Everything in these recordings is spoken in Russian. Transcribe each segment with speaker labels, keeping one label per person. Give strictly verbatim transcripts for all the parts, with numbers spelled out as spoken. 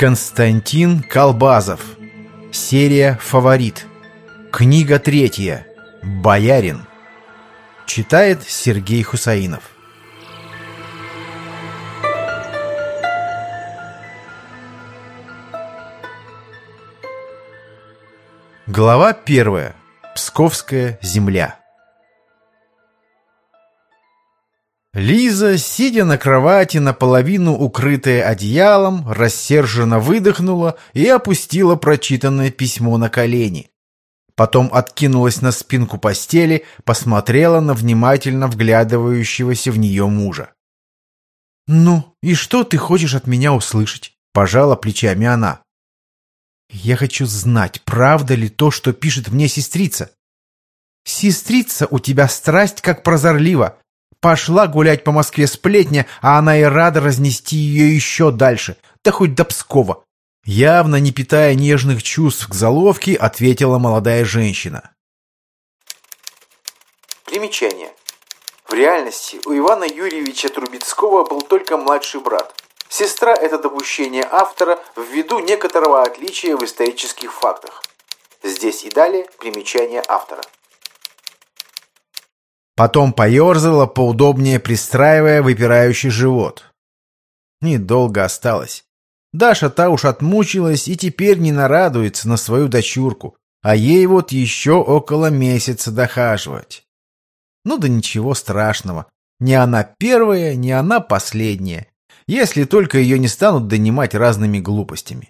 Speaker 1: Константин Колбазов. Серия «Фаворит». Книга третья. «Боярин». Читает Сергей Хусаинов. Глава первая. Псковская земля. Лиза, сидя на кровати, наполовину укрытая одеялом, рассерженно выдохнула и опустила прочитанное письмо на колени. Потом откинулась на спинку постели, посмотрела на внимательно вглядывающегося в нее мужа. «Ну, и что ты хочешь от меня услышать?» – пожала плечами она. «Я хочу знать, правда ли то, что пишет мне сестрица». «Сестрица у тебя страсть как прозорлива. Пошла гулять по Москве сплетня, а она и рада разнести ее еще дальше, да хоть до Пскова». Явно не питая нежных чувств к заловке, ответила молодая женщина.
Speaker 2: Примечание. В реальности у Ивана Юрьевича Трубецкого был только младший брат. Сестра – это допущение автора ввиду некоторого отличия в исторических фактах. Здесь и далее примечание автора.
Speaker 1: Потом поерзала, поудобнее пристраивая выпирающий живот. Недолго осталось. Даша та уж отмучилась и теперь не нарадуется на свою дочурку, а ей вот еще около месяца дохаживать. Ну да ничего страшного. Не она первая, не она последняя, если только ее не станут донимать разными глупостями.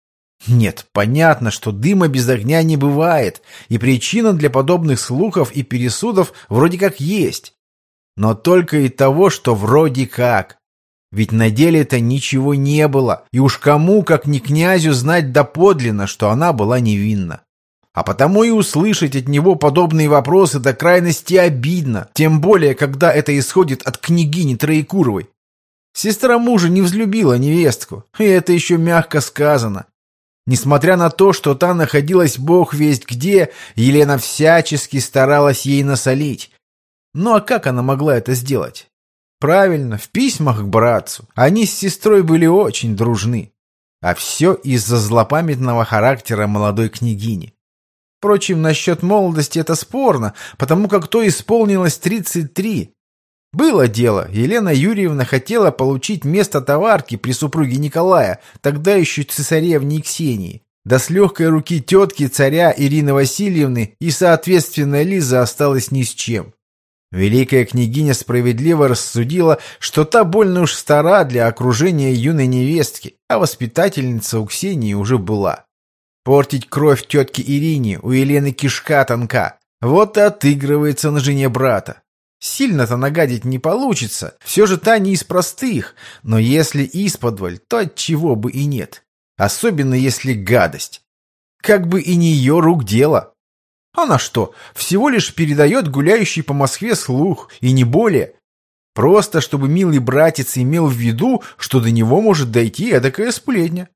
Speaker 1: Нет, понятно, что дыма без огня не бывает, и причина для подобных слухов и пересудов вроде как есть. Но только и того, что вроде как. Ведь на деле-то ничего не было, и уж кому, как не князю, знать доподлинно, что она была невинна. А потому и услышать от него подобные вопросы до крайности обидно, тем более, когда это исходит от княгини Троекуровой. Сестра мужа не взлюбила невестку, и это еще мягко сказано. Несмотря на то, что та находилась бог весть где, Елена всячески старалась ей насолить. Ну а как она могла это сделать? Правильно, в письмах к братцу. Они с сестрой были очень дружны. А все из-за злопамятного характера молодой княгини. Впрочем, насчет молодости это спорно, потому как то исполнилось тридцать три. Было дело, Елена Юрьевна хотела получить место товарки при супруге Николая, тогда еще цесаревне Ксении. Да с легкой руки тетки царя Ирины Васильевны и, соответственно, Лиза осталась ни с чем. Великая княгиня справедливо рассудила, что та больно уж стара для окружения юной невестки, а воспитательница у Ксении уже была. Портить кровь тетке Ирине у Елены кишка тонка. Вот и отыгрывается на жене брата. Сильно-то нагадить не получится, все же та не из простых, но если исподволь, то отчего бы и нет. Особенно если гадость. Как бы и не ее рук дело. Она что, всего лишь передает гуляющий по Москве слух, и не более. Просто, чтобы милый братец имел в виду, что до него может дойти эдакая сплетня.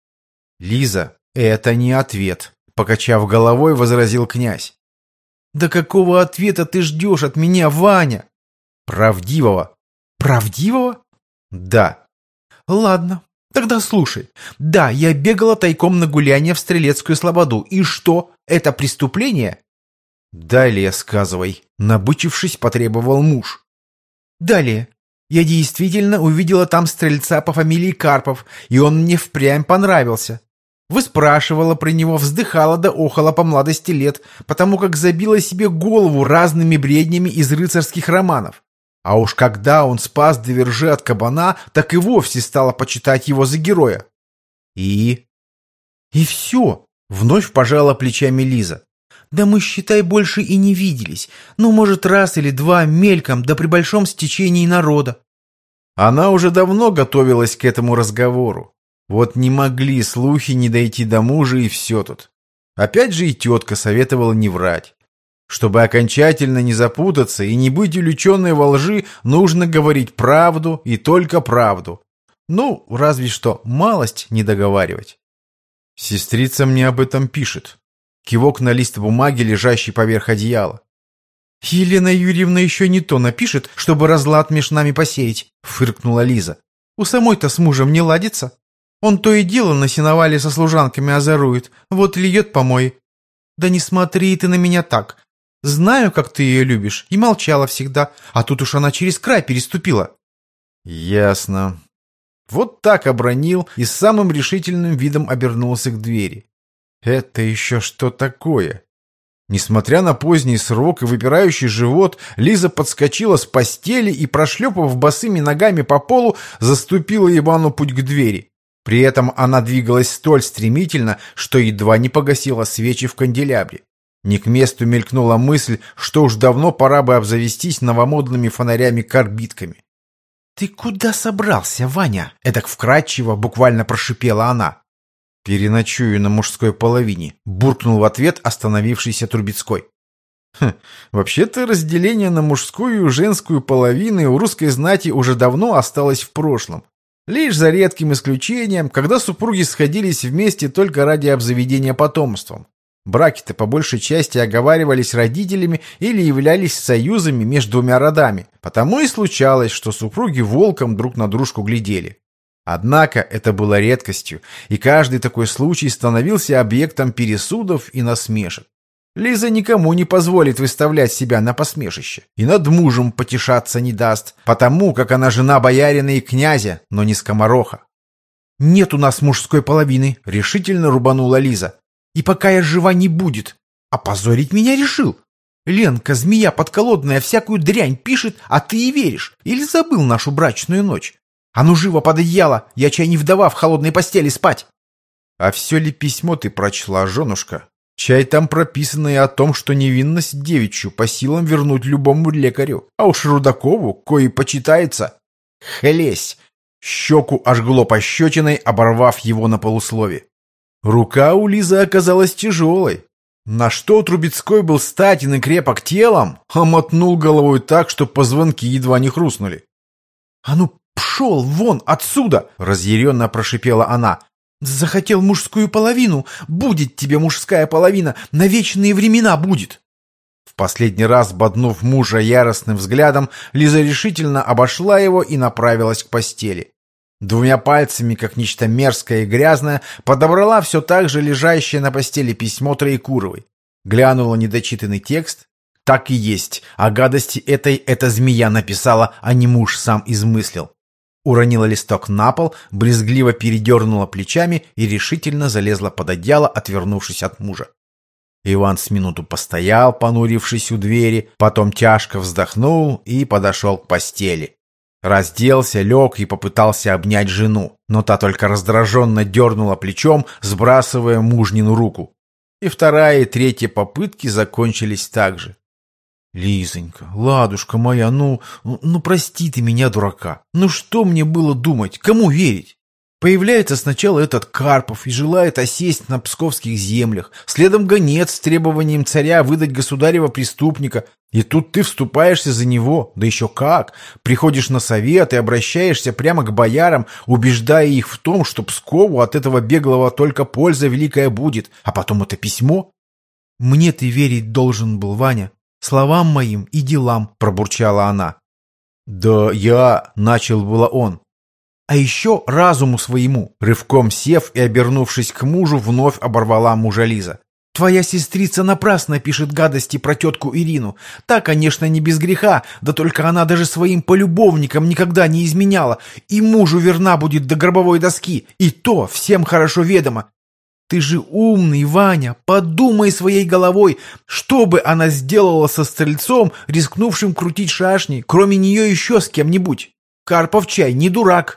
Speaker 1: «Лиза, это не ответ», — покачав головой, возразил князь. «Да какого ответа ты ждешь от меня, Ваня?» «Правдивого». «Правдивого?» «Да». «Ладно, тогда слушай. Да, я бегала тайком на гуляние в Стрелецкую слободу. И что, это преступление?» «Далее сказывай», — набычившись, потребовал муж. «Далее. Я действительно увидела там стрельца по фамилии Карпов, и он мне впрямь понравился. Выспрашивала про него, вздыхала да охала по младости лет, потому как забила себе голову разными бреднями из рыцарских романов. А уж когда он спас Девержи от кабана, так и вовсе стала почитать его за героя». «И?» «И все», — вновь пожала плечами Лиза. «Да мы, считай, больше и не виделись. Ну, может, раз или два мельком, да при большом стечении народа». Она уже давно готовилась к этому разговору. Вот не могли слухи не дойти до мужа, и все тут. Опять же и тетка советовала не врать. Чтобы окончательно не запутаться и не быть увлеченной во лжи, нужно говорить правду и только правду. Ну, разве что малость не договаривать. Сестрица мне об этом пишет. Кивок на лист бумаги, лежащий поверх одеяла. «Елена Юрьевна еще не то напишет, чтобы разлад меж нами посеять», — фыркнула Лиза. «У самой-то с мужем не ладится». Он то и дело на сеновале со служанками озорует. Вот и льет помой. Да не смотри ты на меня так. Знаю, как ты ее любишь, и молчала всегда, а тут уж она через край переступила». «Ясно». Вот так обронил и с самым решительным видом обернулся к двери. «Это еще что такое?» Несмотря на поздний срок и выпирающий живот, Лиза подскочила с постели и, прошлепав босыми ногами по полу, заступила Ивану путь к двери. При этом она двигалась столь стремительно, что едва не погасила свечи в канделябре. Не к месту мелькнула мысль, что уж давно пора бы обзавестись новомодными фонарями-карбидками. «Ты куда собрался, Ваня?» — эдак вкратчиво буквально прошипела она. «Переночую на мужской половине», — буркнул в ответ остановившийся Трубецкой. Хм, вообще-то разделение на мужскую и женскую половины у русской знати уже давно осталось в прошлом. Лишь за редким исключением, когда супруги сходились вместе только ради обзаведения потомством. Браки-то по большей части оговаривались родителями или являлись союзами между двумя родами, потому и случалось, что супруги волком друг на дружку глядели. Однако это было редкостью, и каждый такой случай становился объектом пересудов и насмешек. Лиза никому не позволит выставлять себя на посмешище, и над мужем потешаться не даст, потому как она жена боярина и князя, но не скомороха. «Нет у нас мужской половины», — решительно рубанула Лиза. «И пока я жива, не будет. Опозорить меня решил. Ленка, змея подколодная, всякую дрянь пишет, а ты и веришь. Или забыл нашу брачную ночь? А ну живо под одеяло, я чай не вдова в холодной постели спать». «А все ли письмо ты прочла, женушка? Чай там прописано и о том, что невинность девичью по силам вернуть любому лекарю, а уж Рудакову, кои почитается». «Хлесь!» Щеку ожгло пощечиной, оборвав его на полуслове. Рука у Лизы оказалась тяжелой. На что Трубецкой был статен и крепок телом, а мотнул головой так, что позвонки едва не хрустнули. «А ну, пшел вон отсюда!» — разъяренно прошипела она. «Захотел мужскую половину? Будет тебе мужская половина, на вечные времена будет!» В последний раз, боднув мужа яростным взглядом, Лиза решительно обошла его и направилась к постели. Двумя пальцами, как нечто мерзкое и грязное, подобрала все так же лежащее на постели письмо Троекуровой. Глянула недочитанный текст. Так и есть, о гадости этой эта змея написала, а не муж сам измыслил. Уронила листок на пол, брезгливо передернула плечами и решительно залезла под одеяло, отвернувшись от мужа. Иван с минуту постоял, понурившись у двери, потом тяжко вздохнул и подошел к постели. Разделся, лег и попытался обнять жену, но та только раздраженно дернула плечом, сбрасывая мужнину руку. И вторая и третья попытки закончились так же. «Лизонька, ладушка моя, ну, ну прости ты меня, дурака. Ну что мне было думать, кому верить? Появляется сначала этот Карпов и желает осесть на псковских землях, следом гонец с требованием царя выдать государева преступника, и тут ты вступаешься за него, да еще как, приходишь на совет и обращаешься прямо к боярам, убеждая их в том, что Пскову от этого беглого только польза великая будет, а потом это письмо. Мне ты верить должен был, Ваня, словам моим и делам, пробурчала она. Да я, начал было он. А еще разуму своему, рывком сев и обернувшись к мужу, вновь оборвала мужа Лиза. Твоя сестрица напрасно пишет гадости про тетку Ирину. Та, конечно, не без греха, да только она даже своим полюбовникам никогда не изменяла, и мужу верна будет до гробовой доски, и то всем хорошо ведомо. Ты же умный, Ваня, подумай своей головой, что бы она сделала со стрельцом, рискнувшим крутить шашни, кроме нее еще с кем-нибудь. Карпов чай не дурак.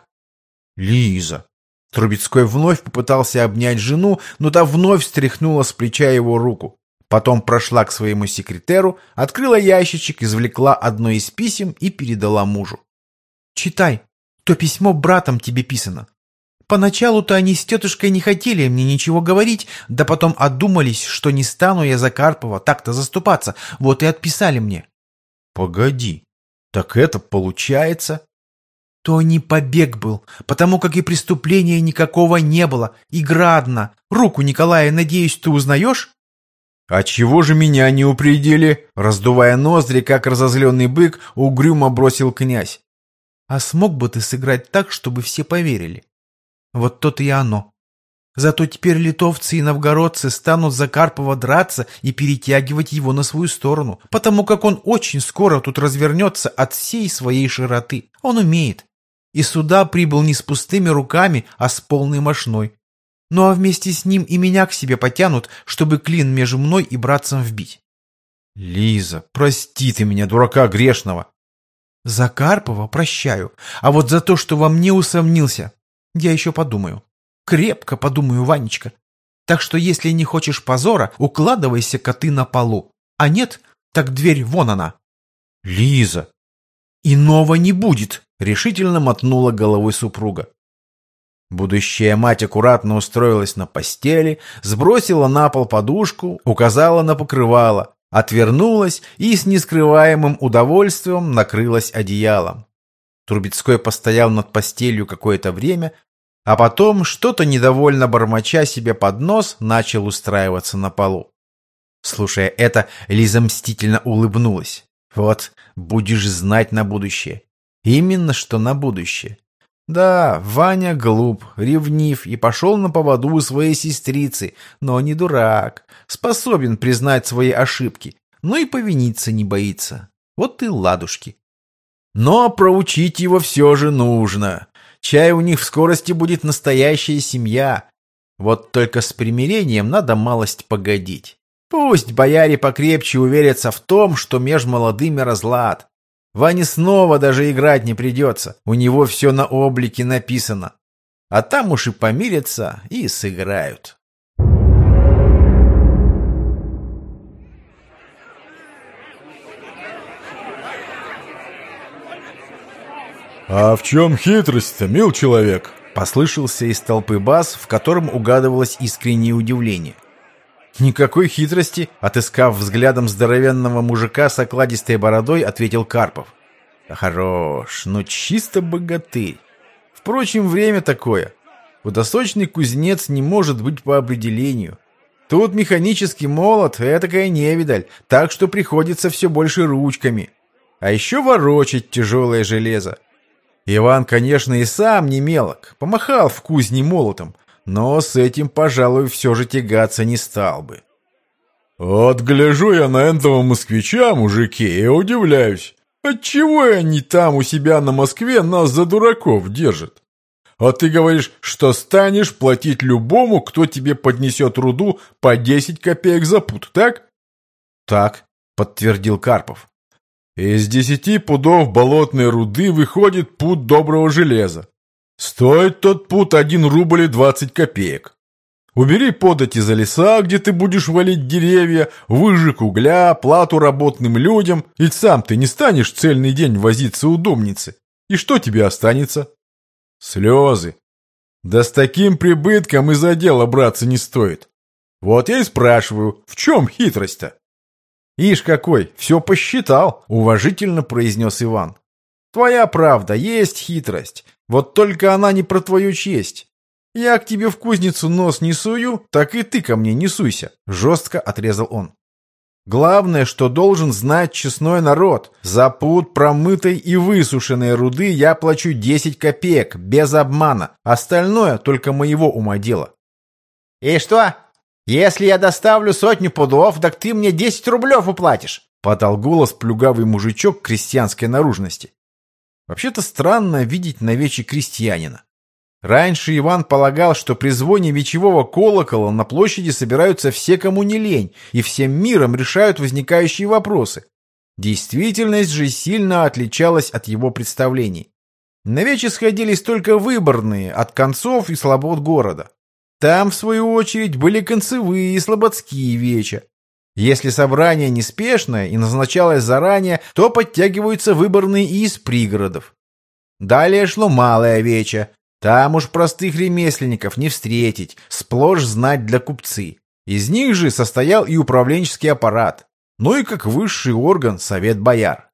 Speaker 1: Лиза. Трубецкой вновь попытался обнять жену, но та вновь стряхнула с плеча его руку. Потом прошла к своему секретеру, открыла ящичек, извлекла одно из писем и передала мужу. «Читай, то письмо братом тебе писано. Поначалу-то они с тетушкой не хотели мне ничего говорить, да потом одумались, что не стану я за Карпова так-то заступаться, вот и отписали мне». «Погоди, так это получается...» То не побег был, потому как и преступления никакого не было. Игра одна. Руку Николая, надеюсь, ты узнаешь? А чего же меня не упредили? Раздувая ноздри, как разозленный бык, угрюмо бросил князь. А смог бы ты сыграть так, чтобы все поверили? Вот то-то и оно. Зато теперь литовцы и новгородцы станут за Карпова драться и перетягивать его на свою сторону, потому как он очень скоро тут развернется от всей своей широты. Он умеет. И сюда прибыл не с пустыми руками, а с полной мошной. Ну а вместе с ним и меня к себе потянут, чтобы клин между мной и братцем вбить. Лиза, прости ты меня, дурака грешного. За Карпова прощаю, а вот за то, что во мне усомнился, я еще подумаю. Крепко подумаю, Ванечка. Так что если не хочешь позора, укладывайся-ка ты на полу. А нет, так дверь вон она. Лиза. Иного не будет, решительно мотнула головой супруга. Будущая мать аккуратно устроилась на постели, сбросила на пол подушку, указала на покрывало, отвернулась и с нескрываемым удовольствием накрылась одеялом. Трубецкой постоял над постелью какое-то время, а потом, что-то недовольно бормоча себе под нос, начал устраиваться на полу. Слушая это, Лиза мстительно улыбнулась. Вот, будешь знать на будущее. Именно что на будущее. Да, Ваня глуп, ревнив и пошел на поводу у своей сестрицы, но не дурак, способен признать свои ошибки, но и повиниться не боится. Вот и ладушки. Но проучить его все же нужно. Чай у них в скорости будет настоящая семья. Вот только с примирением надо малость погодить. Пусть бояре покрепче уверятся в том, что меж молодыми разлад. Ване снова даже играть не придется, у него все на облике написано. А там уж и помирятся, и сыграют.
Speaker 3: «А в чем хитрость-то, мил человек?»
Speaker 1: — послышался из толпы бас, в котором угадывалось искреннее удивление. «Никакой хитрости», — отыскав взглядом здоровенного мужика с окладистой бородой, ответил Карпов. «Хорош, но чисто богатырь. Впрочем, время такое. Водосточный кузнец не может быть по определению. Тут механический молот — этакая невидаль, так что приходится все больше ручками. А еще ворочать тяжелое железо. Иван, конечно, и сам не мелок, помахал в кузне молотом, но с этим, пожалуй, все же тягаться не стал бы».
Speaker 3: «Вот гляжу я на этого москвича, мужики, и удивляюсь. Отчего они там у себя на Москве нас за дураков держат? А ты говоришь, что станешь платить любому, кто тебе поднесет руду по десять копеек за пуд, так?»
Speaker 1: «Так», — подтвердил Карпов.
Speaker 3: «Из десяти пудов болотной руды выходит пуд доброго железа. Стоит тот пуд один рубль и двадцать копеек. Убери подати за леса, где ты будешь валить деревья, выжиг угля, плату работным людям, и сам ты не станешь цельный день возиться у домницы. И что тебе останется? Слезы. Да с таким прибытком и за дело браться не стоит. Вот я и спрашиваю, в чем хитрость-то?»
Speaker 1: «Ишь какой, все посчитал», — уважительно произнес Иван. «Твоя правда, есть хитрость, вот только она не про твою честь. Я к тебе в кузницу нос не сую, так и ты ко мне не суйся», — жестко отрезал он. «Главное, что должен знать честной народ, за пуд промытой и высушенной руды я плачу десять копеек, без обмана, остальное только моего ума дело». «И что? Если я доставлю сотню пудов, так ты мне десять рублев уплатишь», — подал голос плюгавый мужичок крестьянской наружности. Вообще-то странно видеть на вече крестьянина. Раньше Иван полагал, что при звоне вечевого колокола на площади собираются все, кому не лень, и всем миром решают возникающие вопросы. Действительность же сильно отличалась от его представлений. На вече сходились только выборные от концов и слобод города. Там, в свою очередь, были концевые и слободские веча. Если собрание неспешное и назначалось заранее, то подтягиваются выборные и из пригородов. Далее шло малое вече. Там уж простых ремесленников не встретить, сплошь знать для купцы. Из них же состоял и управленческий аппарат, ну и как высший орган совет бояр.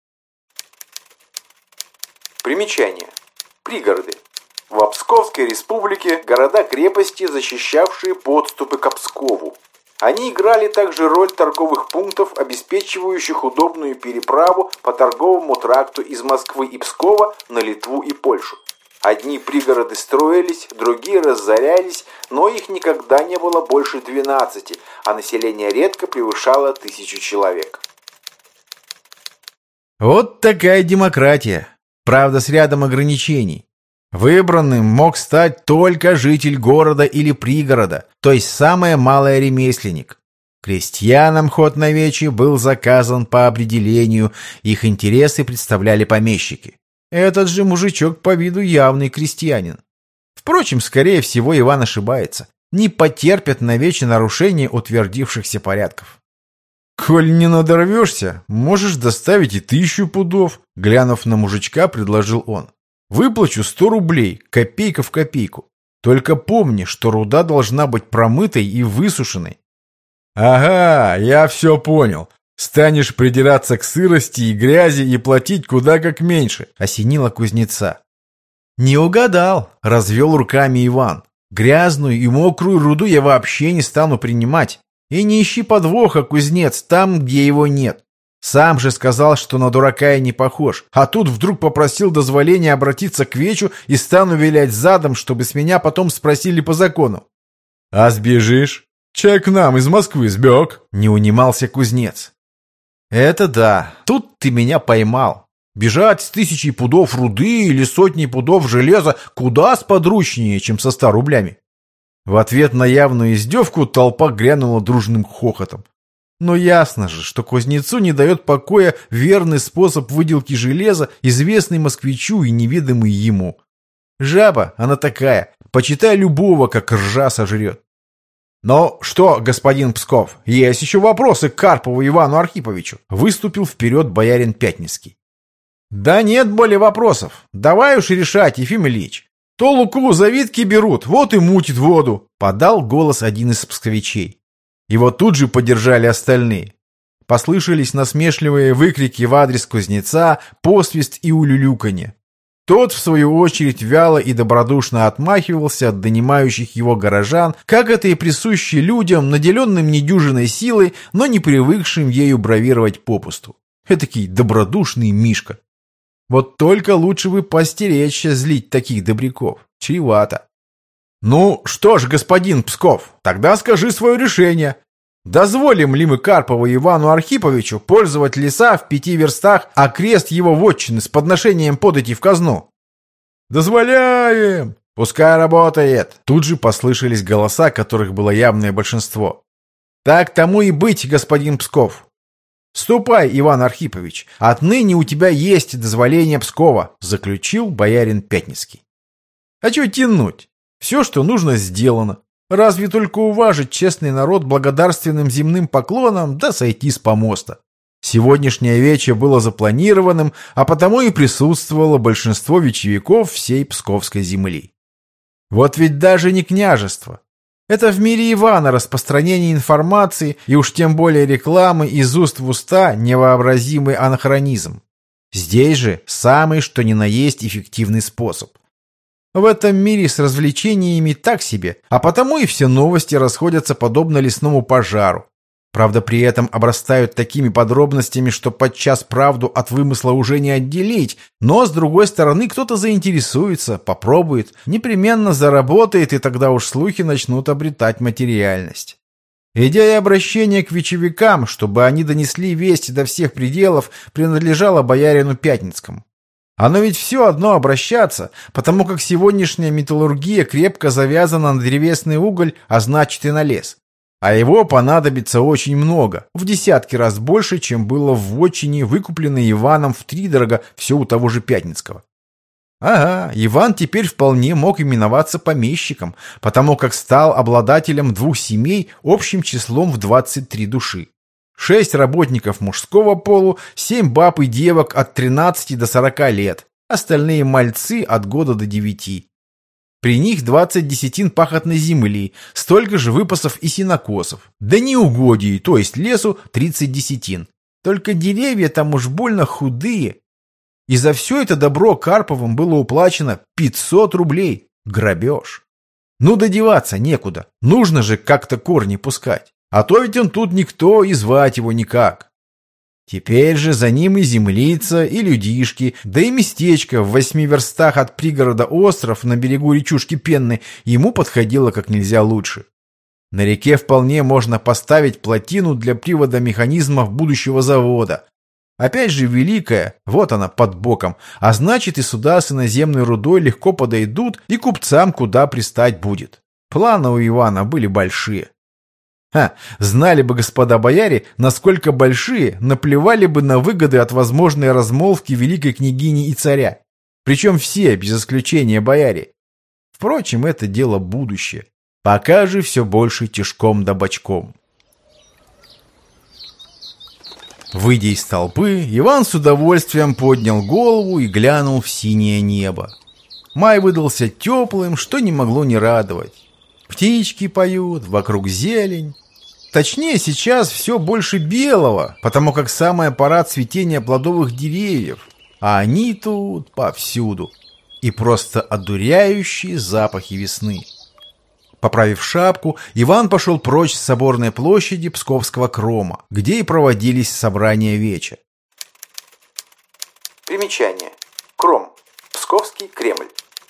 Speaker 2: Примечание. Пригороды. В Псковской республике города-крепости, защищавшие подступы к Пскову. Они играли также роль торговых пунктов, обеспечивающих удобную переправу по торговому тракту из Москвы и Пскова на Литву и Польшу. Одни пригороды строились, другие разорялись, но их никогда не было больше двенадцати, а население редко превышало тысячу человек.
Speaker 1: Вот такая демократия. Правда, с рядом ограничений. Выбранным мог стать только житель города или пригорода, то есть самое малое ремесленник. Крестьянам ход на вече был заказан по определению, их интересы представляли помещики. Этот же мужичок по виду явный крестьянин. Впрочем, скорее всего, Иван ошибается. Не потерпят навече нарушения утвердившихся порядков. «Коль не надорвешься, можешь доставить и тысячу пудов», — глянув на мужичка, предложил он. «Выплачу сто рублей, копейка в копейку. Только помни, что руда должна быть промытой и высушенной».
Speaker 3: «Ага, я все понял. Станешь придираться к сырости и грязи и платить куда как меньше», —
Speaker 1: осенило кузнеца. «Не угадал», — развел руками Иван. «Грязную и мокрую руду я вообще не стану принимать. И не ищи подвоха, кузнец, там, где его нет. Сам же сказал, что на дурака я не похож, а тут вдруг попросил дозволения обратиться к вечу и стану вилять задом, чтобы с меня потом спросили по закону».
Speaker 3: «А сбежишь? Чай к нам из Москвы сбег», —
Speaker 1: не унимался кузнец. «Это да, тут ты меня поймал. Бежать с тысячей пудов руды или сотней пудов железа куда сподручнее, чем со ста рублями». В ответ на явную издевку толпа грянула дружным хохотом. Но ясно же, что кузнецу не дает покоя верный способ выделки железа, известный москвичу и неведомый ему. Жаба, она такая, почитай любого, как ржа сожрет. «Но что, господин Псков, есть еще вопросы к Карпову Ивану Архиповичу?» Выступил вперед боярин Пятницкий. «Да нет более вопросов. Давай уж решать, Ефим Ильич. То Луку завидки берут, вот и мутит воду», — подал голос один из псковичей. Его тут же поддержали остальные. Послышались насмешливые выкрики в адрес кузнеца, посвист и улюлюканье. Тот, в свою очередь, вяло и добродушно отмахивался от донимающих его горожан, как это и присуще людям, наделенным недюжиной силой, но не привыкшим ею бравировать попусту. Этакий добродушный Мишка. Вот только лучше бы постеречься злить таких добряков. Чревато. «Ну что ж, господин Псков, тогда скажи свое решение. Дозволим ли мы Карпову Ивану Архиповичу пользовать леса в пяти верстах, а крест его вотчины с подношением подати в казну?»
Speaker 3: «Дозволяем!»
Speaker 1: «Пускай работает!» Тут же послышались голоса, которых было явное большинство. «Так тому и быть, господин Псков. Ступай, Иван Архипович, отныне у тебя есть дозволение Пскова», заключил боярин Пятницкий. «А чего тянуть? Все, что нужно, сделано. Разве только уважить честный народ благодарственным земным поклоном, да сойти с помоста. Сегодняшнее вече было запланированным, а потому и присутствовало большинство вечевиков всей Псковской земли. Вот ведь даже не княжество. Это в мире Ивана распространение информации и уж тем более рекламы из уст в уста невообразимый анахронизм. Здесь же самый что ни на есть эффективный способ. В этом мире с развлечениями так себе, а потому и все новости расходятся подобно лесному пожару. Правда, при этом обрастают такими подробностями, что подчас правду от вымысла уже не отделить, но, с другой стороны, кто-то заинтересуется, попробует, непременно заработает, и тогда уж слухи начнут обретать материальность. Идея обращения к вечевикам, чтобы они донесли весть до всех пределов, принадлежала боярину Пятницкому. Оно ведь все одно обращаться, потому как сегодняшняя металлургия крепко завязана на древесный уголь, а значит и на лес. А его понадобится очень много, в десятки раз больше, чем было в вотчине, выкупленной Иваном втридорога все у того же Пятницкого. Ага, Иван теперь вполне мог именоваться помещиком, потому как стал обладателем двух семей общим числом в двадцать три души. Шесть работников мужского полу, семь баб и девок от тринадцати до сорока лет, остальные мальцы от года до девяти. При них двадцать десятин пахотной земли, столько же выпасов и сенокосов. Да неугодий, то есть лесу, тридцать десятин. Только деревья там уж больно худые. И за все это добро Карповым было уплачено пятьсот рублей. Грабеж. Ну, додеваться некуда. Нужно же как-то корни пускать. А то ведь он тут никто и звать его никак. Теперь же за ним и землица, и людишки, да и местечко в восьми верстах от пригорода остров на берегу речушки Пенны ему подходило как нельзя лучше. На реке вполне можно поставить плотину для привода механизмов будущего завода. Опять же великая, вот она под боком, а значит и суда с иноземной рудой легко подойдут и купцам куда пристать будет. Планы у Ивана были большие. Ха, знали бы господа бояре, насколько большие, наплевали бы на выгоды от возможной размолвки великой княгини и царя. Причем все, без исключения бояре. Впрочем, это дело будущее. Пока же все больше тишком да бочком. Выйдя из толпы, Иван с удовольствием поднял голову и глянул в синее небо. Май выдался теплым, что не могло не радовать. Птички поют, вокруг зелень. Точнее, сейчас все больше белого, потому как самая пора цветения плодовых деревьев, а они тут повсюду. И просто одуряющие запахи весны. Поправив шапку, Иван пошел прочь с соборной площади Псковского крома, где и проводились собрания веча.
Speaker 2: Примечание. Кром. Псковский Кремль.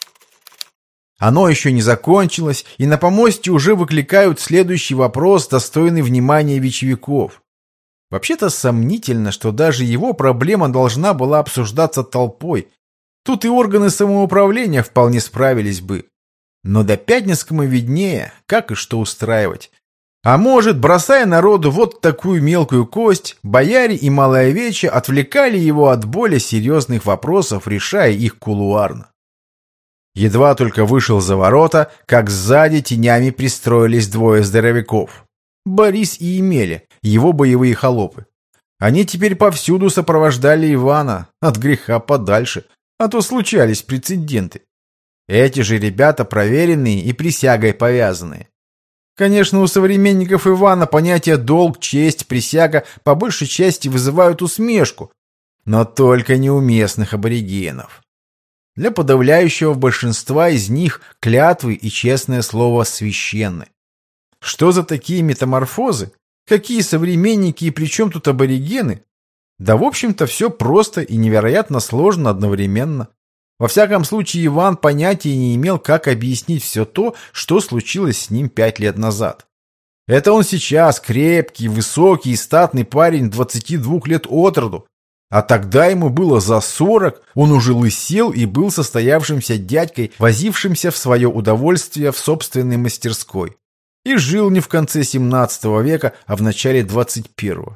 Speaker 1: Оно еще не закончилось, и на помосте уже выкликают следующий вопрос, достойный внимания вечевиков. Вообще-то сомнительно, что даже его проблема должна была обсуждаться толпой. Тут и органы самоуправления вполне справились бы. Но до Пятницкому виднее, как и что устраивать. А может, бросая народу вот такую мелкую кость, бояре и малая веча отвлекали его от более серьезных вопросов, решая их кулуарно. Едва только вышел за ворота, как сзади тенями пристроились двое здоровяков. Борис и Емеля, его боевые холопы. Они теперь повсюду сопровождали Ивана, от греха подальше, а то случались прецеденты. Эти же ребята проверенные и присягой повязанные. Конечно, у современников Ивана понятия долг, честь, присяга по большей части вызывают усмешку, но только не у местных аборигенов. Для подавляющего большинства из них клятвы и честное слово священны. Что за такие метаморфозы? Какие современники и при чем тут аборигены? Да, в общем-то, все просто и невероятно сложно одновременно. Во всяком случае, Иван понятия не имел, как объяснить все то, что случилось с ним пять лет назад. Это он сейчас крепкий, высокий и статный парень двадцати двух лет от роду. А тогда ему было за сорок, он уже лысел и был состоявшимся дядькой, возившимся в свое удовольствие в собственной мастерской. И жил не в конце семнадцатого века, а в начале двадцать первого.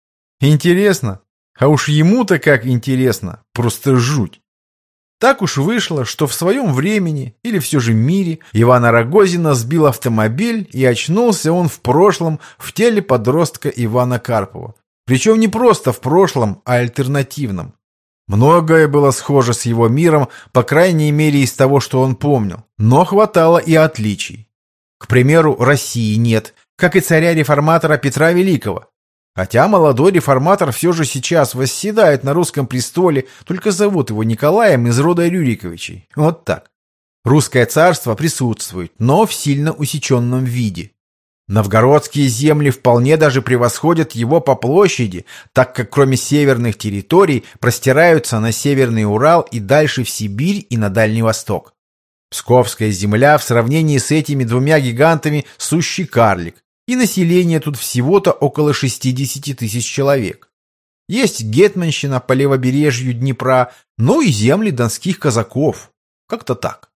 Speaker 1: Интересно? А уж ему-то как интересно, просто жуть. Так уж вышло, что в своем времени, или все же мире, Ивана Рогозина сбил автомобиль, и очнулся он в прошлом в теле подростка Ивана Карпова. Причем не просто в прошлом, а альтернативном. Многое было схоже с его миром, по крайней мере из того, что он помнил, но хватало и отличий. К примеру, России нет, как и царя-реформатора Петра Великого. Хотя молодой реформатор все же сейчас восседает на русском престоле, только зовут его Николаем из рода Рюриковичей. Вот так. Русское царство присутствует, но в сильно усеченном виде. Новгородские земли вполне даже превосходят его по площади, так как кроме северных территорий простираются на Северный Урал и дальше в Сибирь и на Дальний Восток. Псковская земля в сравнении с этими двумя гигантами сущий карлик, и население тут всего-то около шестидесяти тысяч человек. Есть гетманщина по левобережью Днепра, ну и земли донских казаков. Как-то так.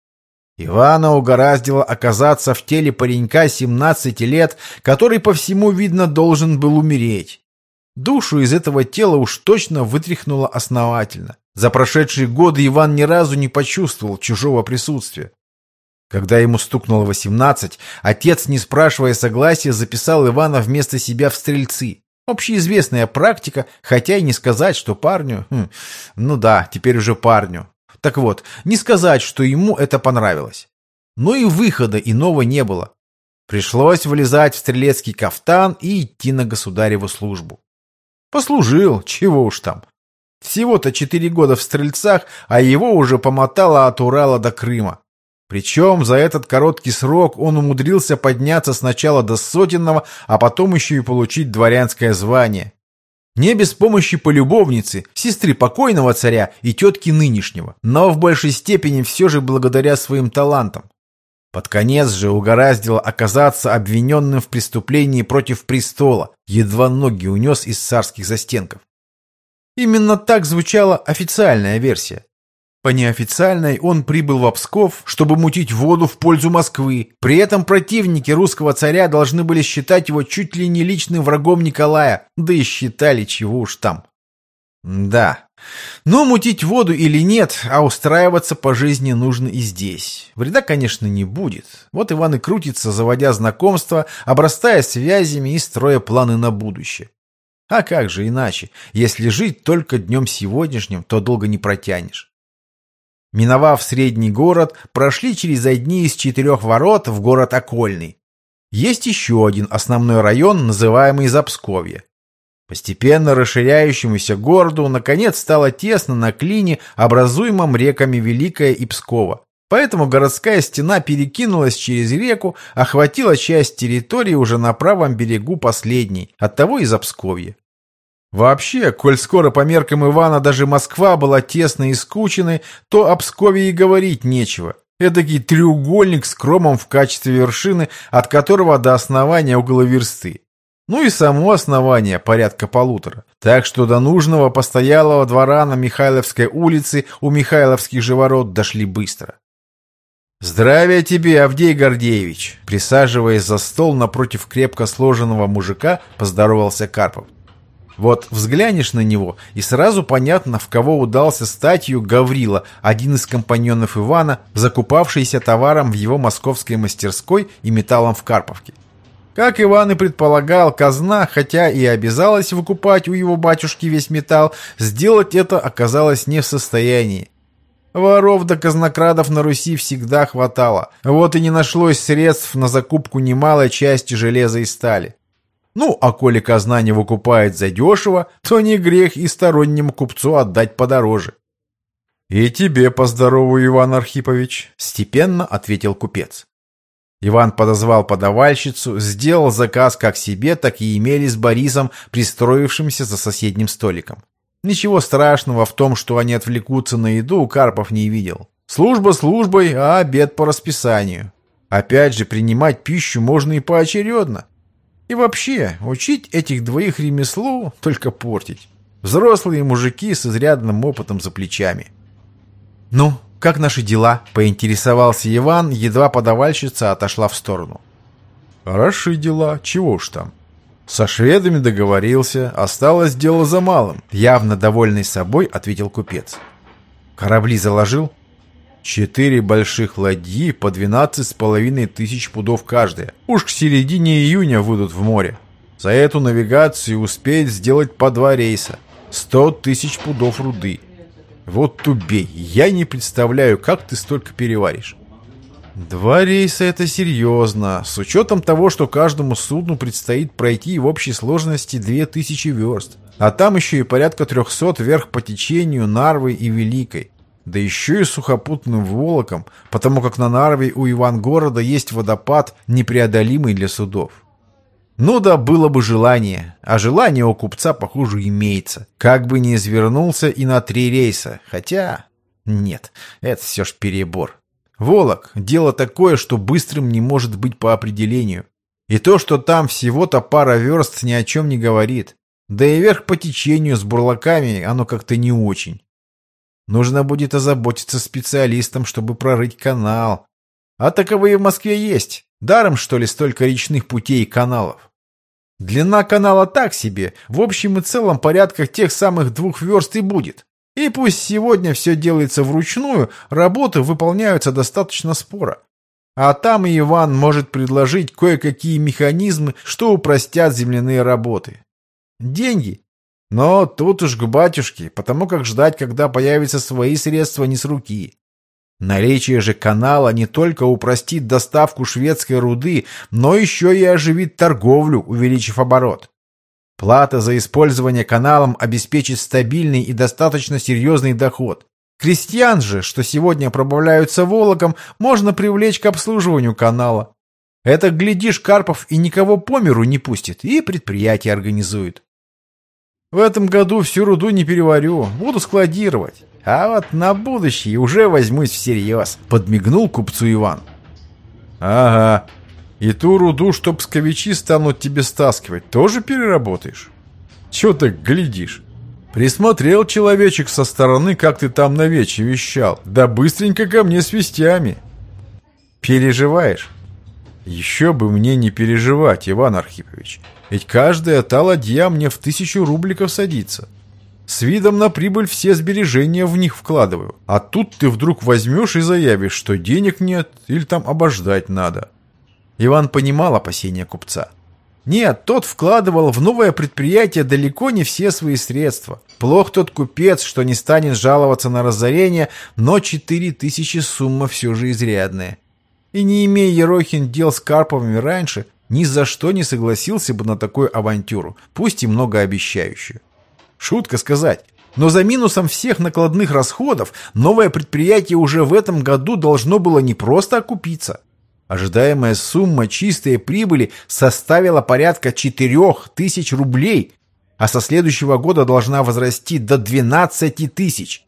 Speaker 1: Ивана угораздило оказаться в теле паренька семнадцати лет, который по всему видно должен был умереть. Душу из этого тела уж точно вытряхнуло основательно. За прошедшие годы Иван ни разу не почувствовал чужого присутствия. Когда ему стукнуло восемнадцать, отец, не спрашивая согласия, записал Ивана вместо себя в стрельцы. Общеизвестная практика, хотя и не сказать, что парню... Хм, ну да, теперь уже парню. Так вот, не сказать, что ему это понравилось. Но и выхода иного не было. Пришлось влезать в стрелецкий кафтан и идти на государеву службу. Послужил, чего уж там. Всего-то четыре года в стрельцах, а его уже помотало от Урала до Крыма. Причем за этот короткий срок он умудрился подняться сначала до сотенного, а потом еще и получить дворянское звание. Не без помощи полюбовницы, сестры покойного царя и тетки нынешнего, но в большей степени все же благодаря своим талантам. Под конец же угораздило оказаться обвиненным в преступлении против престола, едва ноги унес из царских застенков. Именно так звучала официальная версия. По неофициальной он прибыл в Псков, чтобы мутить воду в пользу Москвы. При этом противники русского царя должны были считать его чуть ли не личным врагом Николая, да и считали чего уж там. Да, но мутить воду или нет, а устраиваться по жизни нужно и здесь. Вреда, конечно, не будет. Вот Иван и крутится, заводя знакомства, обрастая связями и строя планы на будущее. А как же иначе? Если жить только днем сегодняшним, то долго не протянешь. Миновав средний город, прошли через одни из четырех ворот в город Окольный. Есть еще один основной район, называемый Запсковье. Постепенно расширяющемуся городу наконец стало тесно на клине, образуемом реками Великая и Пскова. Поэтому городская стена перекинулась через реку, охватила часть территории уже на правом берегу последней, оттого и Запсковье. Вообще, коль скоро по меркам Ивана даже Москва была тесной и скученной, то о Пскове и говорить нечего. Эдакий треугольник с кромом в качестве вершины, от которого до основания около версты. Ну и само основание порядка полутора. Так что до нужного постоялого двора на Михайловской улице у Михайловских же ворот дошли быстро. «Здравия тебе, Авдей Гордеевич!» Присаживаясь за стол напротив крепко сложенного мужика, поздоровался Карпов. Вот взглянешь на него, и сразу понятно, в кого удался статью Гаврила, один из компаньонов Ивана, закупавшийся товаром в его московской мастерской и металлом в Карповке. Как Иван и предполагал, казна, хотя и обязалась выкупать у его батюшки весь металл, сделать это оказалось не в состоянии. Воров да казнокрадов на Руси всегда хватало, вот и не нашлось средств на закупку немалой части железа и стали. Ну, а коли казна не выкупает задешево, то не грех и стороннему купцу отдать подороже. — И тебе поздорову, Иван Архипович, — степенно ответил купец. Иван подозвал подавальщицу, сделал заказ как себе, так и имели с Борисом, пристроившимся за соседним столиком. Ничего страшного в том, что они отвлекутся на еду, Карпов не видел. Служба службой, а обед по расписанию. Опять же, принимать пищу можно и поочередно. И вообще, учить этих двоих ремеслу — только портить. Взрослые мужики с изрядным опытом за плечами. «Ну, как наши дела?» — поинтересовался Иван, едва подавальщица отошла в сторону. «Хороши дела, чего уж там. Со шведами договорился, осталось дело за малым», — явно довольный собой ответил купец. «Корабли заложил?» Четыре больших ладьи по двенадцать с половиной тысяч пудов каждая. Уж к середине июня выйдут в море. За эту навигацию успеет сделать по два рейса. Сто тысяч пудов руды. Вот тубей, я не представляю, как ты столько переваришь. Два рейса — это серьезно, с учетом того, что каждому судну предстоит пройти в общей сложности две тысячи верст. А там еще и порядка трехсот вверх по течению Нарвы и Великой. Да еще и сухопутным волоком, потому как на Нарве у Ивангорода есть водопад, непреодолимый для судов. Ну да, было бы желание, а желание у купца, похоже, имеется. Как бы ни извернулся и на три рейса, хотя... Нет, это все ж перебор. Волок — дело такое, что быстрым не может быть по определению. И то, что там всего-то пара верст, ни о чем не говорит. Да и вверх по течению с бурлаками оно как-то не очень. Нужно будет озаботиться специалистам, чтобы прорыть канал. А таковые в Москве есть. Даром, что ли, столько речных путей и каналов? Длина канала так себе, в общем и целом порядках тех самых двух верст и будет. И пусть сегодня все делается вручную, работы выполняются достаточно споро. А там и Иван может предложить кое-какие механизмы, что упростят земляные работы. Деньги? Но тут уж к батюшке, потому как ждать, когда появятся свои средства, не с руки. Наличие же канала не только упростит доставку шведской руды, но еще и оживит торговлю, увеличив оборот. Плата за использование каналом обеспечит стабильный и достаточно серьезный доход. Крестьян же, что сегодня пробавляются волоком, можно привлечь к обслуживанию канала. Это, глядишь, Карпов и никого по миру не пустит, и предприятие организует. В этом году всю руду не переварю, буду складировать. А вот на будущее уже возьмусь всерьез», — подмигнул купцу Иван. «Ага. И ту руду, что псковичи станут тебе стаскивать, тоже переработаешь? Чего так глядишь? Присмотрел человечек со стороны, как ты там на вече вещал. Да быстренько ко мне с вестями». «Переживаешь?» «Еще бы мне не переживать, Иван Архипович. Ведь каждая та ладья мне в тысячу рубликов садится. С видом на прибыль все сбережения в них вкладываю. А тут ты вдруг возьмешь и заявишь, что денег нет или там обождать надо». Иван понимал опасения купца. Нет, тот вкладывал в новое предприятие далеко не все свои средства. Плох тот купец, что не станет жаловаться на разорение, но четыре тысячи сумма все же изрядная. И не имея Ерохин дел с Карповыми раньше, ни за что не согласился бы на такую авантюру, пусть и многообещающую. Шутка сказать, но за минусом всех накладных расходов новое предприятие уже в этом году должно было не просто окупиться. Ожидаемая сумма чистой прибыли составила порядка четырех тысяч рублей, а со следующего года должна возрасти до двенадцати тысяч.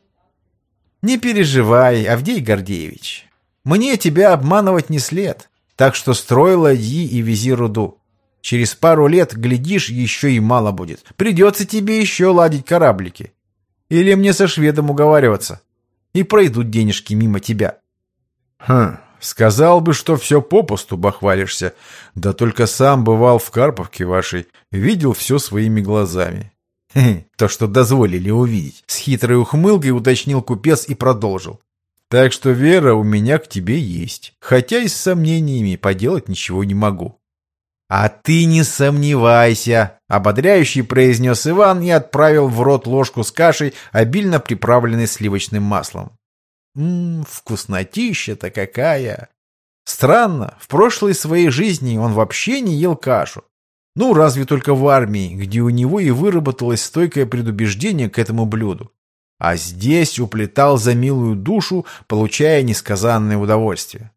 Speaker 1: Не переживай, Авдей Гордеевич, мне тебя обманывать не след, так что строй ладьи и вези руду. Через пару лет, глядишь, еще и мало будет. Придется тебе еще ладить кораблики. Или мне со шведом уговариваться. И пройдут денежки мимо тебя. Хм... Сказал бы, что все попусту бахвалишься, да только сам бывал в Карповке вашей, видел все своими глазами. Хе-хе, то, что дозволили увидеть. С хитрой ухмылкой уточнил купец и продолжил. Так что вера у меня к тебе есть, хотя и с сомнениями поделать ничего не могу. А ты не сомневайся, ободряющий произнес Иван и отправил в рот ложку с кашей, обильно приправленной сливочным маслом. Ммм, вкуснотища-то какая! Странно, в прошлой своей жизни он вообще не ел кашу. Ну, разве только в армии, где у него и выработалось стойкое предубеждение к этому блюду. А здесь уплетал за милую душу, получая несказанное удовольствие.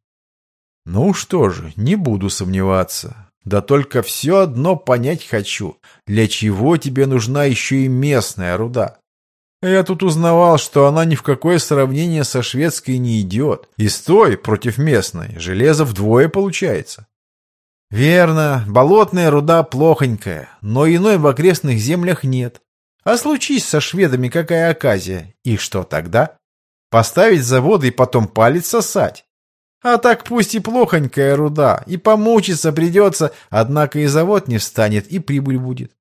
Speaker 1: Ну что же, не буду сомневаться. Да только все одно понять хочу, для чего тебе нужна еще и местная руда. Я тут узнавал, что она ни в какое сравнение со шведской не идет. И с той против местной железо вдвое получается. Верно, болотная руда плохонькая, но иной в окрестных землях нет. А случись со шведами какая оказия, и что тогда? Поставить заводы и потом палец сосать? А так пусть и плохонькая руда, и помучиться придется, однако и завод не встанет, и прибыль будет.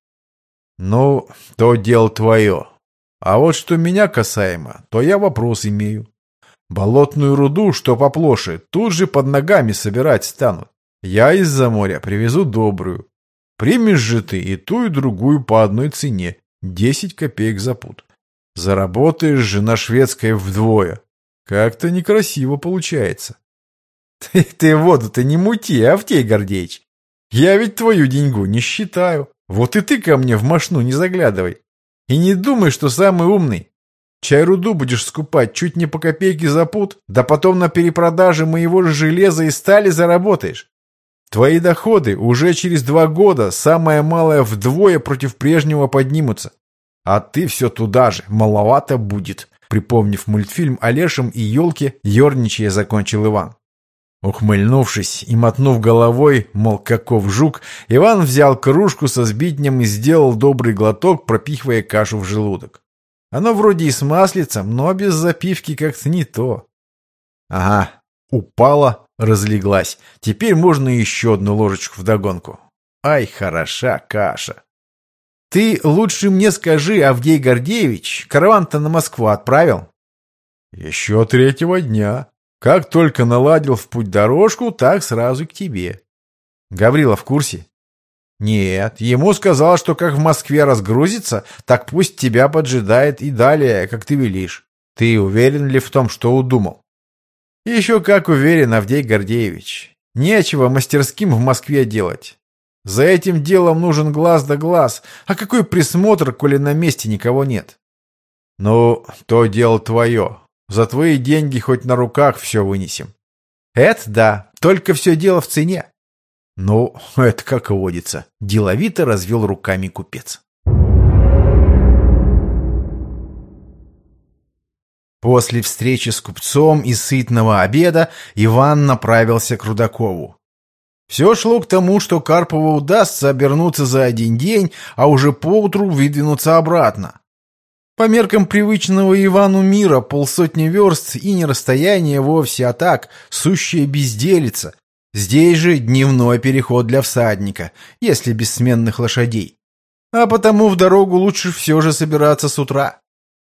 Speaker 1: Ну, то дело твое. А вот что меня касаемо, то я вопрос имею. Болотную руду, что поплоше, тут же под ногами собирать станут. Я из-за моря привезу добрую. Примешь же ты и ту, и другую по одной цене, десять копеек за пуд. Заработаешь же на шведской вдвое. Как-то некрасиво получается. Ты, ты воду-то не мути, Авдей Гордеевич. Я ведь твою деньгу не считаю. Вот и ты ко мне в мошну не заглядывай. И не думай, что самый умный. Чай руду будешь скупать чуть не по копейке за пуд, да потом на перепродаже моего же железа и стали заработаешь. Твои доходы уже через два года самое малое вдвое против прежнего поднимутся. А ты все туда же, маловато будет. Припомнив мультфильм о Лешем и елке, ерничая закончил Иван. Ухмыльнувшись и мотнув головой, мол, каков жук, Иван взял кружку со сбитнем и сделал добрый глоток, пропихивая кашу в желудок. Оно вроде и с маслицем, но без запивки как-то не то. Ага, упала, разлеглась. Теперь можно еще одну ложечку вдогонку. Ай, хороша каша. Ты лучше мне скажи, Авдей Гордеевич, караван-то на Москву отправил? Еще третьего дня. Как только наладил в путь дорожку, так сразу к тебе. Гаврила в курсе? Нет, ему сказал, что как в Москве разгрузится, так пусть тебя поджидает и далее, как ты велишь. Ты уверен ли в том, что удумал? Еще как уверен, Авдей Гордеевич. Нечего мастерским в Москве делать. За этим делом нужен глаз да глаз, а какой присмотр, коли на месте никого нет? Ну, то дело твое. За твои деньги хоть на руках все вынесем. Это да, только все дело в цене. Ну, это как водится. Деловито развел руками купец. После встречи с купцом и сытного обеда Иван направился к Рудакову. Все шло к тому, что Карпову удастся обернуться за один день, а уже поутру выдвинуться обратно. По меркам привычного Ивану мира полсотни верст и не расстояние вовсе, а так, сущая безделица. Здесь же дневной переход для всадника, если без сменных лошадей. А потому в дорогу лучше все же собираться с утра.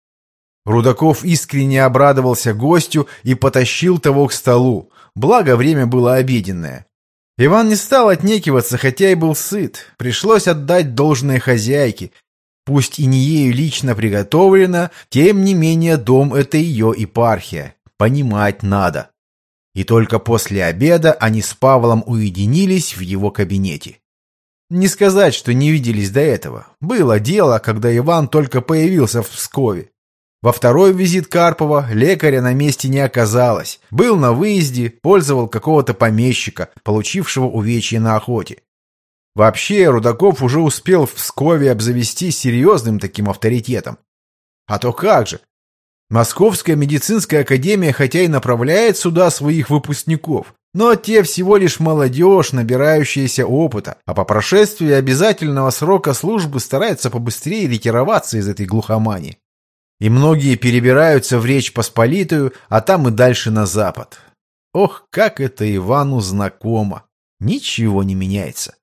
Speaker 1: Рудаков искренне обрадовался гостю и потащил того к столу, благо время было обеденное. Иван не стал отнекиваться, хотя и был сыт. Пришлось отдать должное хозяйке. Пусть и не ею лично приготовлено, тем не менее дом — это ее епархия. Понимать надо. И только после обеда они с Павлом уединились в его кабинете. Не сказать, что не виделись до этого. Было дело, когда Иван только появился в Пскове. Во второй визит Карпова лекаря на месте не оказалось. Был на выезде, пользовал какого-то помещика, получившего увечья на охоте. Вообще, Рудаков уже успел в Пскове обзавестись серьезным таким авторитетом. А то как же? Московская медицинская академия хотя и направляет сюда своих выпускников, но те всего лишь молодежь, набирающаяся опыта, а по прошествии обязательного срока службы стараются побыстрее ретироваться из этой глухомани. И многие перебираются в Речь Посполитую, а там и дальше на запад. Ох, как это Ивану знакомо. Ничего не меняется.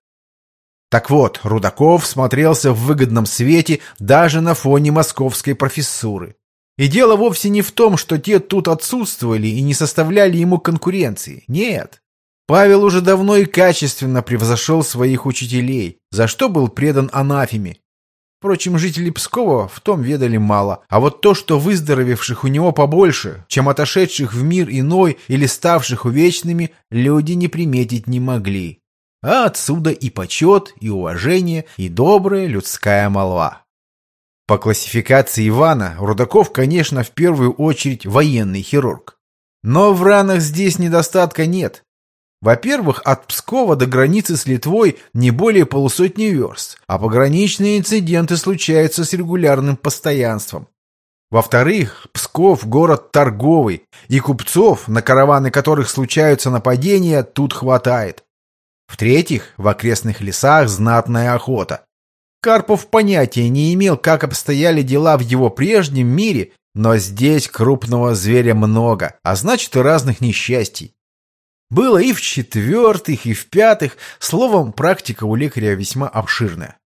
Speaker 1: Так вот, Рудаков смотрелся в выгодном свете даже на фоне московской профессуры. И дело вовсе не в том, что те тут отсутствовали и не составляли ему конкуренции. Нет. Павел уже давно и качественно превзошел своих учителей, за что был предан анафеме. Впрочем, жители Пскова в том ведали мало, а вот то, что выздоровевших у него побольше, чем отошедших в мир иной или ставших увечными, люди не приметить не могли. А отсюда и почет, и уважение, и добрая людская молва. По классификации Ивана, Рудаков, конечно, в первую очередь военный хирург. Но в ранах здесь недостатка нет. Во-первых, от Пскова до границы с Литвой не более полусотни верст, а пограничные инциденты случаются с регулярным постоянством. Во-вторых, Псков – город торговый, и купцов, на караваны которых случаются нападения, тут хватает. В-третьих, в окрестных лесах знатная охота. Карпов понятия не имел, как обстояли дела в его прежнем мире, но здесь крупного зверя много, а значит и разных несчастий. Было и в-четвертых, и в-пятых, словом, практика у лекаря весьма обширная.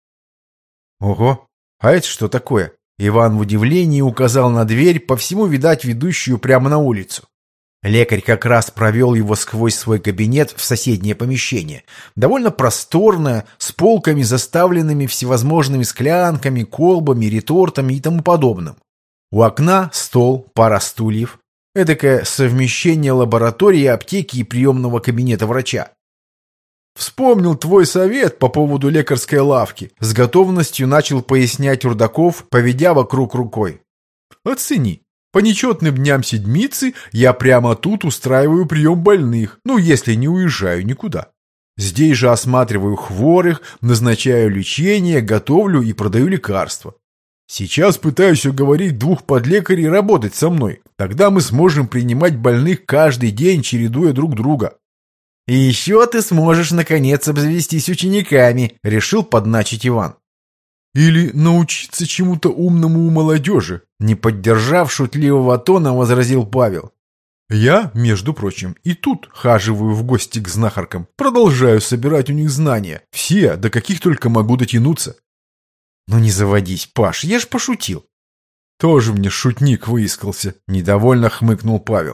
Speaker 1: Ого, а это что такое? Иван в удивлении указал на дверь, по всему видать ведущую прямо на улицу. Лекарь как раз провел его сквозь свой кабинет в соседнее помещение. Довольно просторное, с полками, заставленными всевозможными склянками, колбами, ретортами и тому подобным. У окна стол, пара стульев. Эдакое совмещение лаборатории, аптеки и приемного кабинета врача. «Вспомнил твой совет по поводу лекарской лавки», — с готовностью начал пояснять Рудаков, поведя вокруг рукой. «Оцени. По нечетным дням седмицы я прямо тут устраиваю прием больных, ну, если не уезжаю никуда. Здесь же осматриваю хворых, назначаю лечение, готовлю и продаю лекарства. Сейчас пытаюсь уговорить двух подлекарей работать со мной. Тогда мы сможем принимать больных каждый день, чередуя друг друга». «И еще ты сможешь, наконец, обзавестись учениками», — решил подначить Иван. «Или научиться чему-то умному у молодежи», — не поддержав шутливого тона, возразил Павел. «Я, между прочим, и тут хаживаю в гости к знахаркам, продолжаю собирать у них знания, все, до каких только могу дотянуться». «Ну не заводись, Паш, я ж пошутил». «Тоже мне шутник выискался», — недовольно хмыкнул Павел.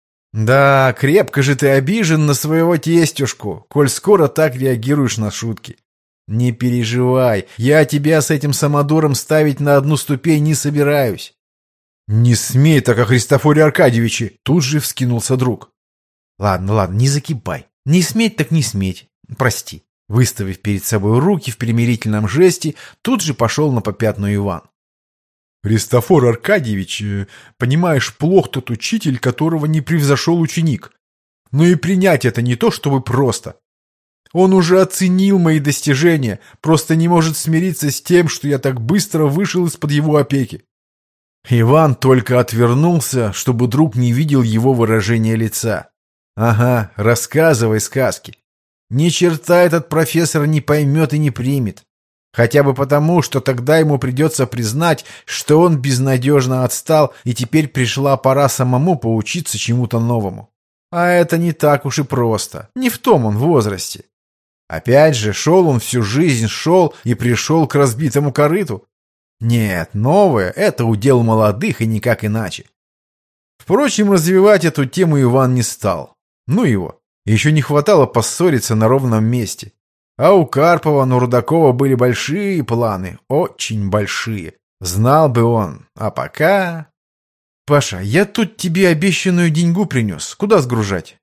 Speaker 1: «Да, крепко же ты обижен на своего тестюшку, коль скоро так реагируешь на шутки. Не переживай, я тебя с этим самодуром ставить на одну ступень не собираюсь». «Не смей так о Христофоре Аркадьевиче!» — тут же вскинулся друг. «Ладно, ладно, не закипай. Не сметь так не сметь. Прости». Выставив перед собой руки в примирительном жесте, тут же пошел на попятную Иван. «Христофор Аркадьевич, понимаешь, плох тот учитель, которого не превзошел ученик. Но и принять это не то, чтобы просто. Он уже оценил мои достижения, просто не может смириться с тем, что я так быстро вышел из-под его опеки. Иван только отвернулся, чтобы друг не видел его выражения лица. Ага, рассказывай сказки. Ни черта этот профессор не поймет и не примет. Хотя бы потому, что тогда ему придется признать, что он безнадежно отстал, и теперь пришла пора самому поучиться чему-то новому. А это не так уж и просто. Не в том он возрасте. Опять же, шел он всю жизнь, шел и пришел к разбитому корыту. Нет, новое — это удел молодых и никак иначе. Впрочем, развивать эту тему Иван не стал. Ну его, еще не хватало поссориться на ровном месте. А у Карпова, на Рудакова были большие планы, очень большие. Знал бы он, а пока... Паша, я тут тебе обещанную деньгу принес. Куда сгружать?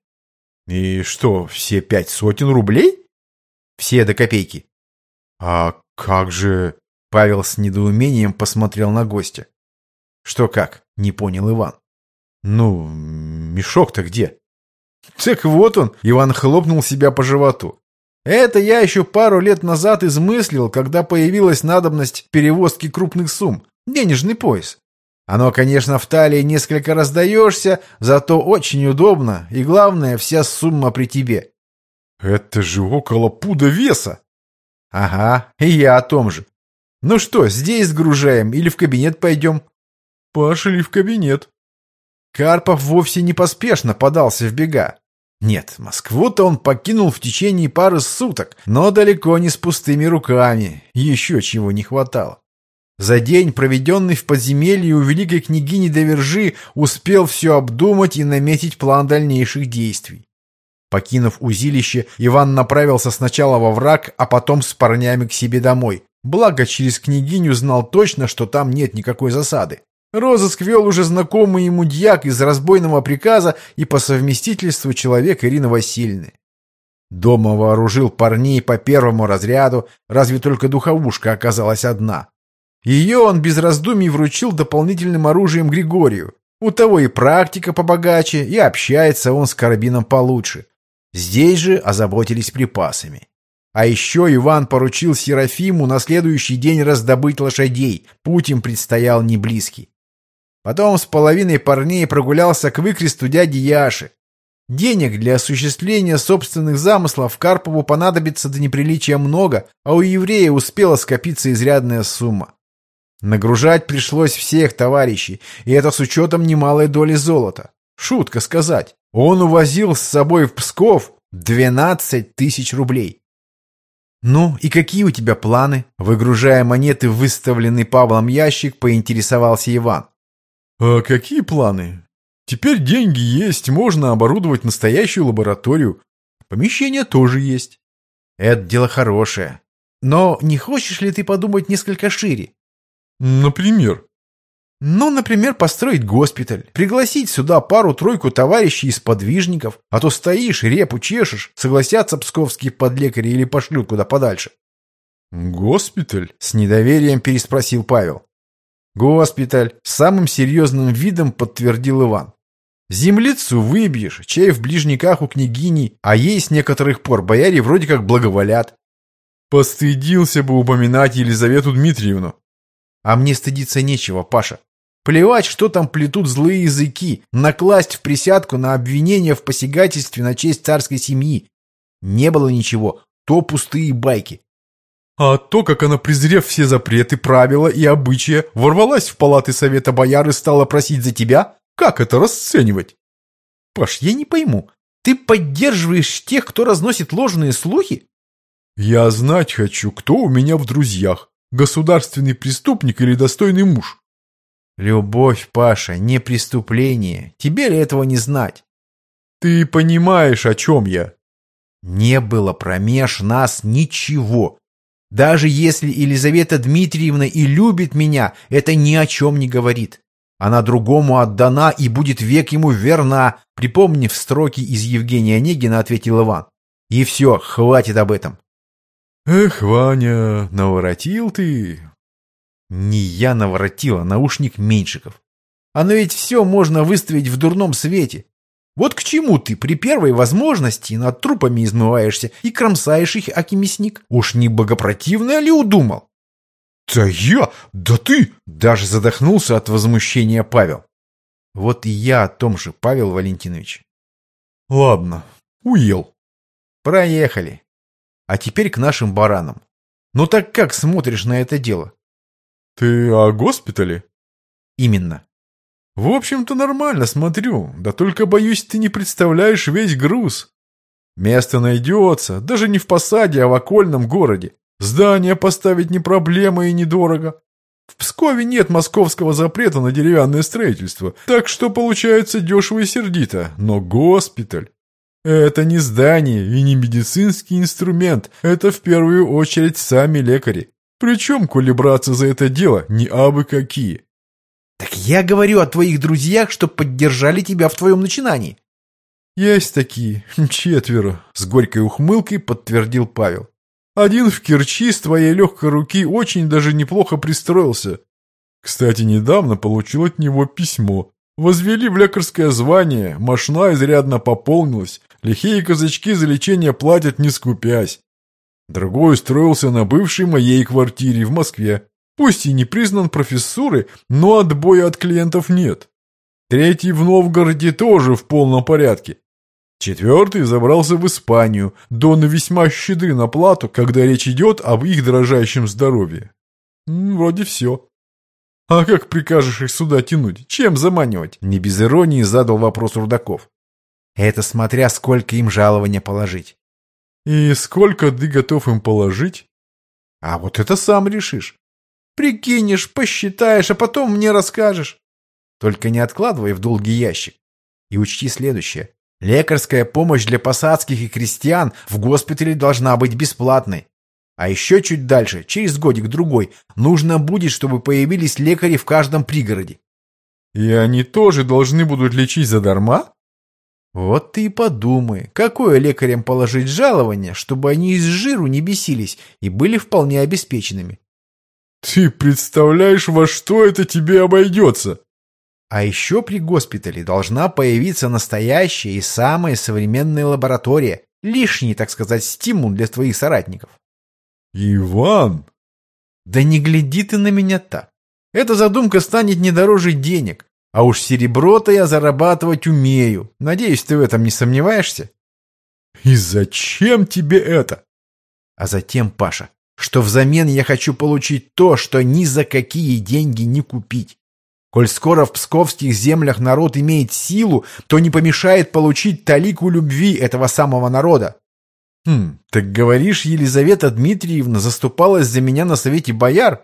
Speaker 1: И что, все пять сотен рублей? Все до копейки. А как же... Павел с недоумением посмотрел на гостя. Что как? Не понял Иван. Ну, мешок-то где? Так вот он, Иван хлопнул себя по животу. Это я еще пару лет назад измыслил, когда появилась надобность перевозки крупных сумм. Денежный пояс. Оно, конечно, в талии несколько раздаешься, зато очень удобно, и главное, вся сумма при тебе. Это же около пуда веса. Ага, и я о том же. Ну что, здесь сгружаем или в кабинет пойдем? Пошли в кабинет. Карпов вовсе не поспешно подался в бега. Нет, Москву-то он покинул в течение пары суток, но далеко не с пустыми руками, еще чего не хватало. За день, проведенный в подземелье у великой княгини Довержи, успел все обдумать и наметить план дальнейших действий. Покинув узилище, Иван направился сначала во враг, а потом с парнями к себе домой. Благо, через княгиню знал точно, что там нет никакой засады. Розыск вел уже знакомый ему дьяк из разбойного приказа и по совместительству человек Ирины Васильевны. Дома вооружил парней по первому разряду, разве только духовушка оказалась одна. Ее он без раздумий вручил дополнительным оружием Григорию. У того и практика побогаче, и общается он с карабином получше. Здесь же озаботились припасами. А еще Иван поручил Серафиму на следующий день раздобыть лошадей, путь им предстоял не близкий. Потом с половиной парней прогулялся к выкресту дяди Яши. Денег для осуществления собственных замыслов Карпову понадобится до неприличия много, а у еврея успела скопиться изрядная сумма. Нагружать пришлось всех товарищей, и это с учетом немалой доли золота. Шутка сказать, он увозил с собой в Псков двенадцать тысяч рублей. «Ну, и какие у тебя планы?» Выгружая монеты в выставленный Павлом ящик, поинтересовался Иван. «А какие планы? Теперь деньги есть, можно оборудовать настоящую лабораторию. Помещение тоже есть». «Это дело хорошее. Но не хочешь ли ты подумать несколько шире?» «Например?» «Ну, например, построить госпиталь, пригласить сюда пару-тройку товарищей из подвижников, а то стоишь, репу чешешь, согласятся псковские подлекари или пошлют куда подальше». «Госпиталь?» — с недоверием переспросил Павел. «Госпиталь», — с самым серьезным видом подтвердил Иван. «Землицу выбьешь, чай в ближниках у княгини, а ей с некоторых пор бояре вроде как благоволят». «Постыдился бы упоминать Елизавету Дмитриевну». «А мне стыдиться нечего, Паша. Плевать, что там плетут злые языки, накласть в присядку на обвинение в посягательстве на честь царской семьи. Не было ничего, то пустые байки». «А то, как она, презрев все запреты, правила и обычаи, ворвалась в палаты совета бояр и стала просить за тебя, как это расценивать?» «Паш, я не пойму, ты поддерживаешь тех, кто разносит ложные слухи?» «Я знать хочу, кто у меня в друзьях. Государственный преступник или достойный муж?» «Любовь, Паша, не преступление. Тебе ли этого не знать?» «Ты понимаешь, о чем я?» «Не было промеж нас ничего. Даже если Елизавета Дмитриевна и любит меня, это ни о чем не говорит. Она другому отдана и будет век ему верна», припомнив строки из Евгения Онегина, ответил Иван. «И все, хватит об этом». «Эх, Ваня, наворотил ты». «Не я наворотил, а наушник Меньшиков. Оно ведь все можно выставить в дурном свете. Вот к чему ты при первой возможности над трупами измываешься и кромсаешь их, аки мясник? Уж не богопротивно ли удумал?»
Speaker 3: Да я? Да ты?
Speaker 1: Даже задохнулся от возмущения Павел. Вот и я о том же, Павел Валентинович.
Speaker 3: Ладно, уел.
Speaker 1: Проехали. А теперь к нашим баранам. Ну так как смотришь на это дело?
Speaker 3: Ты о госпитале?
Speaker 1: Именно.
Speaker 3: В общем-то нормально смотрю, да только боюсь, ты не представляешь весь груз. Место найдется, даже не в посаде, а в окольном городе. Здание поставить не проблема и недорого. В Пскове нет московского запрета на деревянное строительство, так что получается дешево и сердито. Но госпиталь – это не здание и не медицинский инструмент, это в первую очередь сами лекари. Причем, коли браться за это дело, не абы какие.
Speaker 1: Так я говорю о твоих друзьях, что поддержали тебя в твоем начинании.
Speaker 3: Есть такие, четверо, с горькой ухмылкой подтвердил Павел. Один в Керчи с твоей легкой руки очень даже неплохо пристроился. Кстати, недавно получил от него письмо. Возвели в лекарское звание, мошна изрядно пополнилась, лихие казачки за лечение платят не скупясь. Другой устроился на бывшей моей квартире в Москве. Пусть и не признан профессурой, но отбоя от клиентов нет. Третий в Новгороде тоже в полном порядке. Четвертый забрался в Испанию, доны весьма щедры на плату, когда речь идет об их дорожащем здоровье. Вроде все. А как прикажешь их сюда тянуть? Чем заманивать?
Speaker 1: Не без иронии задал вопрос Рудаков. Это смотря сколько им жалования положить.
Speaker 3: И сколько ты готов им положить?
Speaker 1: А вот это сам решишь. Прикинешь, посчитаешь, а потом мне расскажешь. Только не откладывай в долгий ящик. И учти следующее. Лекарская помощь для посадских и крестьян в госпитале должна быть бесплатной. А еще чуть дальше, через годик-другой, нужно будет, чтобы появились лекари в каждом пригороде.
Speaker 3: И они тоже должны будут лечить задарма?
Speaker 1: Вот ты и подумай, какое лекарям положить жалование, чтобы они из жиру не бесились и были вполне обеспеченными.
Speaker 3: Ты представляешь, во что это тебе обойдется?
Speaker 1: А еще при госпитале должна появиться настоящая и самая современная лаборатория. Лишний, так сказать, стимул для твоих соратников.
Speaker 3: Иван!
Speaker 1: Да не гляди ты на меня так. Эта задумка станет не дороже денег. А уж серебро-то я зарабатывать умею. Надеюсь, ты в этом не сомневаешься?
Speaker 3: И зачем тебе это?
Speaker 1: А затем, Паша, что взамен я хочу получить то, что ни за какие деньги не купить. Коль скоро в псковских землях народ имеет силу, то не помешает получить талику любви этого самого народа. Хм, так говоришь, Елизавета Дмитриевна заступалась за меня на совете бояр?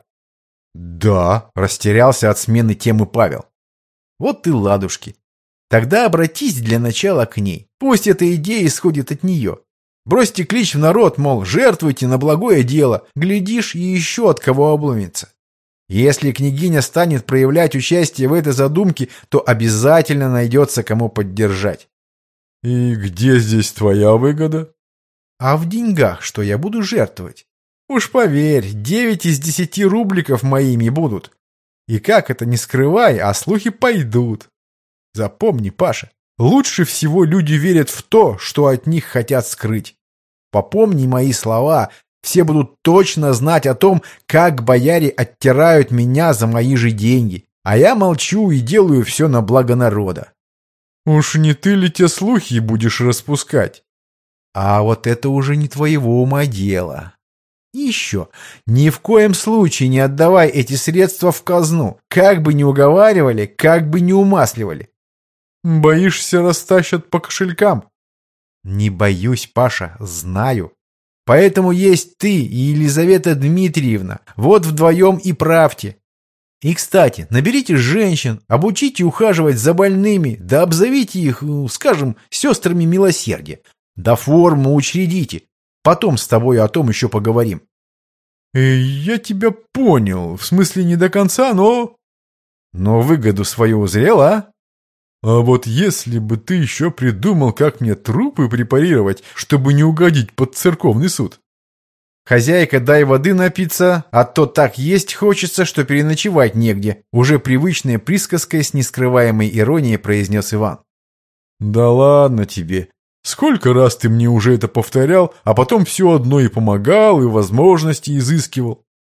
Speaker 1: Да, растерялся от смены темы Павел. Вот и ладушки. Тогда обратись для начала к ней. Пусть эта идея исходит от нее. Бросьте клич в народ, мол, жертвуйте на благое дело. Глядишь, и еще от кого обломится. Если княгиня станет проявлять участие в этой задумке, то обязательно найдется кому поддержать.
Speaker 3: И где здесь твоя выгода?
Speaker 1: А в деньгах, что я буду жертвовать. Уж поверь, девять из десяти рубликов моими будут. И как это не скрывай, а слухи пойдут. Запомни, Паша, лучше всего люди верят в то, что от них хотят скрыть. Попомни мои слова. Все будут точно знать о том, как бояре оттирают меня за мои же деньги. А я молчу и делаю все на благо народа.
Speaker 3: Уж не ты ли те слухи будешь распускать?
Speaker 1: А вот это уже не твоего ума дело. И еще, ни в коем случае не отдавай эти средства в казну. Как бы ни уговаривали, как бы ни умасливали.
Speaker 3: Боишься, растащат по кошелькам?
Speaker 1: Не боюсь, Паша, знаю. Поэтому есть ты и Елизавета Дмитриевна. Вот вдвоем и правьте. И, кстати, наберите женщин, обучите ухаживать за больными, да обзовите их, скажем, сестрами милосердия. Да форму учредите. Потом с тобой о том еще поговорим.
Speaker 3: Э, я тебя понял. В смысле, не до конца, но...
Speaker 1: Но выгоду свою узрел, а?
Speaker 3: А вот если бы ты еще придумал, как мне трупы препарировать, чтобы не угодить под церковный суд.
Speaker 1: Хозяйка, дай воды напиться, а то так есть хочется, что переночевать негде. Уже привычной присказкой с нескрываемой иронией произнес Иван.
Speaker 3: Да ладно тебе. Сколько раз ты мне уже это повторял, а потом все одно и помогал, и возможности изыскивал.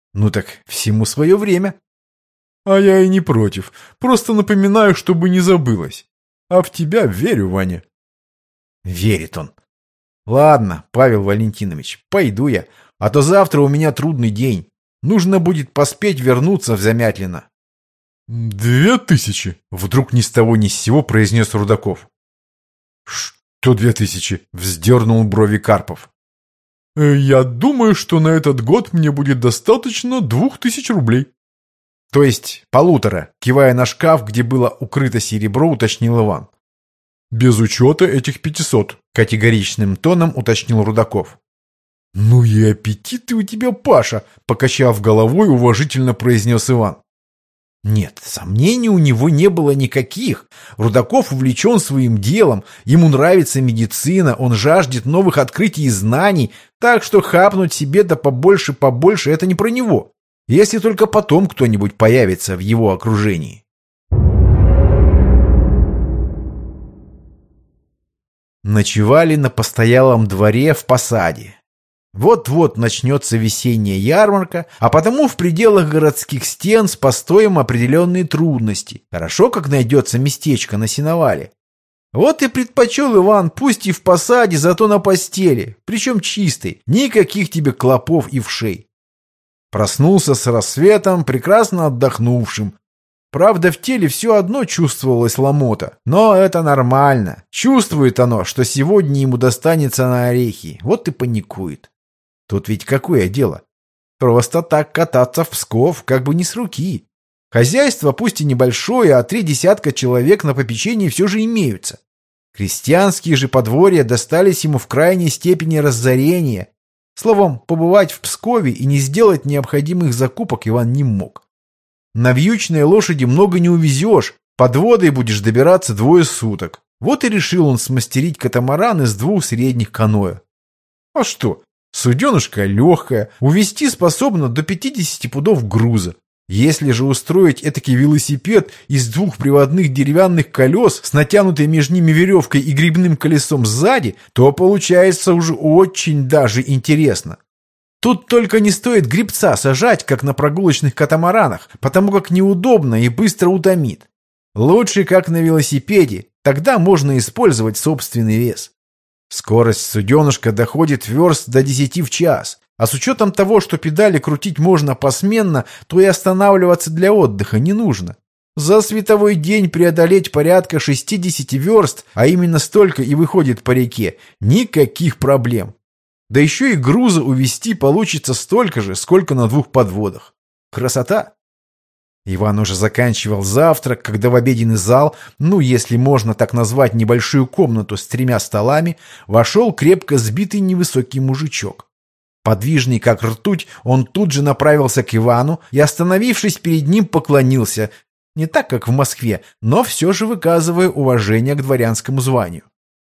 Speaker 1: Ну так всему свое время.
Speaker 3: А я и не против. Просто напоминаю, чтобы не забылось. А в тебя верю, Ваня.
Speaker 1: Верит он. Ладно, Павел Валентинович, пойду я, а то завтра у меня трудный день. Нужно будет поспеть вернуться в Замятлино.
Speaker 3: Две тысячи, вдруг ни с того ни с сего произнес Рудаков. Что две тысячи? Вздернул брови Карпов. Я думаю, что на этот год мне будет достаточно двух тысяч рублей.
Speaker 1: То есть полутора, кивая на шкаф, где было укрыто серебро, уточнил Иван.
Speaker 3: Без учета этих пятисот,
Speaker 1: категоричным тоном уточнил Рудаков.
Speaker 3: Ну и аппетиты у тебя, Паша, покачав головой, уважительно произнес Иван.
Speaker 1: Нет, сомнений у него не было никаких. Рудаков увлечен своим делом, ему нравится медицина, он жаждет новых открытий и знаний, так что хапнуть себе да побольше-побольше — это не про него. Если только потом кто-нибудь появится в его окружении. Ночевали на постоялом дворе в посаде. Вот-вот начнется весенняя ярмарка, а потому в пределах городских стен с постоем определенные трудности. Хорошо, как найдется местечко на сеновале. Вот и предпочел Иван, пусть и в посаде, зато на постели, причем чистой, никаких тебе клопов и вшей. Проснулся с рассветом, прекрасно отдохнувшим. Правда, в теле все одно чувствовалась ломота, но это нормально. Чувствует оно, что сегодня ему достанется на орехи, вот и паникует. Тут ведь какое дело? Просто так кататься в Псков как бы не с руки. Хозяйство пусть и небольшое, а три десятка человек на попечении все же имеются. Крестьянские же подворья достались ему в крайней степени разорения. Словом, побывать в Пскове и не сделать необходимых закупок Иван не мог. На вьючной лошади много не увезешь, подводой будешь добираться двое суток. Вот и решил он смастерить катамаран из двух средних каноэ. А что? Суденышко легкое, увезти способно до пятидесяти пудов груза. Если же устроить этакий велосипед из двух приводных деревянных колес с натянутой между ними веревкой и гребным колесом сзади, то получается уже очень даже интересно. Тут только не стоит гребца сажать, как на прогулочных катамаранах, потому как неудобно и быстро утомит. Лучше, как на велосипеде, тогда можно использовать собственный вес. Скорость суденышка доходит верст до десяти в час, а с учетом того, что педали крутить можно посменно, то и останавливаться для отдыха не нужно. За световой день преодолеть порядка шестидесяти верст, а именно столько и выходит по реке, никаких проблем. Да еще и груза увезти получится столько же, сколько на двух подводах. Красота! Иван уже заканчивал завтрак, когда в обеденный зал, ну, если можно так назвать небольшую комнату с тремя столами, вошел крепко сбитый невысокий мужичок. Подвижный как ртуть, он тут же направился к Ивану и, остановившись перед ним, поклонился, не так, как в Москве, но все же выказывая уважение к дворянскому званию.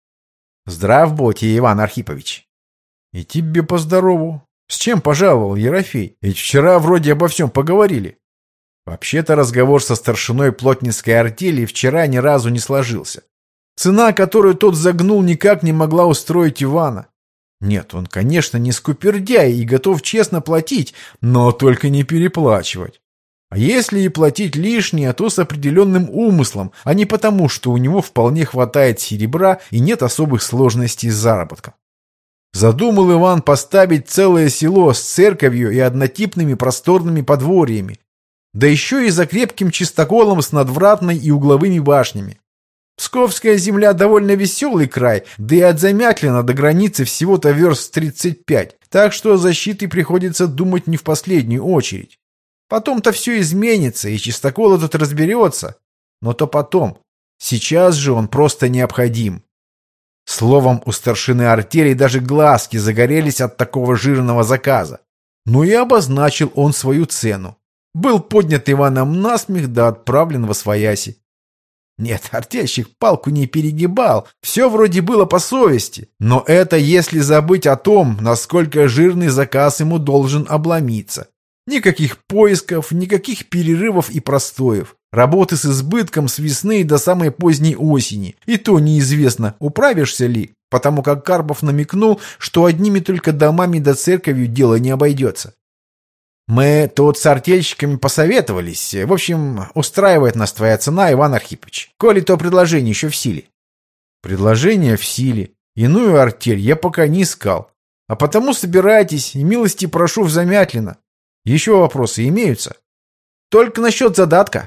Speaker 1: «Здрав будьте, Иван Архипович!» «И тебе поздорову! С чем пожаловал Ерофей? Ведь вчера вроде обо всем поговорили». Вообще-то разговор со старшиной плотницкой артели вчера ни разу не сложился. Цена, которую тот загнул, никак не могла устроить Ивана. Нет, он, конечно, не скупердяй и готов честно платить, но только не переплачивать. А если и платить лишнее, то с определенным умыслом, а не потому, что у него вполне хватает серебра и нет особых сложностей с заработком. Задумал Иван поставить целое село с церковью и однотипными просторными подворьями, да еще и за крепким чистоколом с надвратной и угловыми башнями. Псковская земля довольно веселый край, да и от Замятлина до границы всего-то верст тридцать пять, так что о защите приходится думать не в последнюю очередь. Потом-то все изменится, и чистокол этот разберется. Но то потом. Сейчас же он просто необходим. Словом, у старшины артели даже глазки загорелись от такого жирного заказа. Ну и обозначил он свою цену. Был поднят Иваном насмех да отправлен восвояси. Нет, артельщик палку не перегибал, все вроде было по совести, но это если забыть о том, насколько жирный заказ ему должен обломиться. Никаких поисков, никаких перерывов и простоев. Работы с избытком с весны до самой поздней осени. И то неизвестно, управишься ли, потому как Карпов намекнул, что одними только домами да церковью дело не обойдется. Мы тут с артельщиками посоветовались. В общем, устраивает нас твоя цена, Иван Архипович. Коли то предложение еще в силе. Предложение в силе. Иную артель я пока не искал. А потому собирайтесь и милости прошу в Замятлино. Еще вопросы имеются? Только насчет задатка.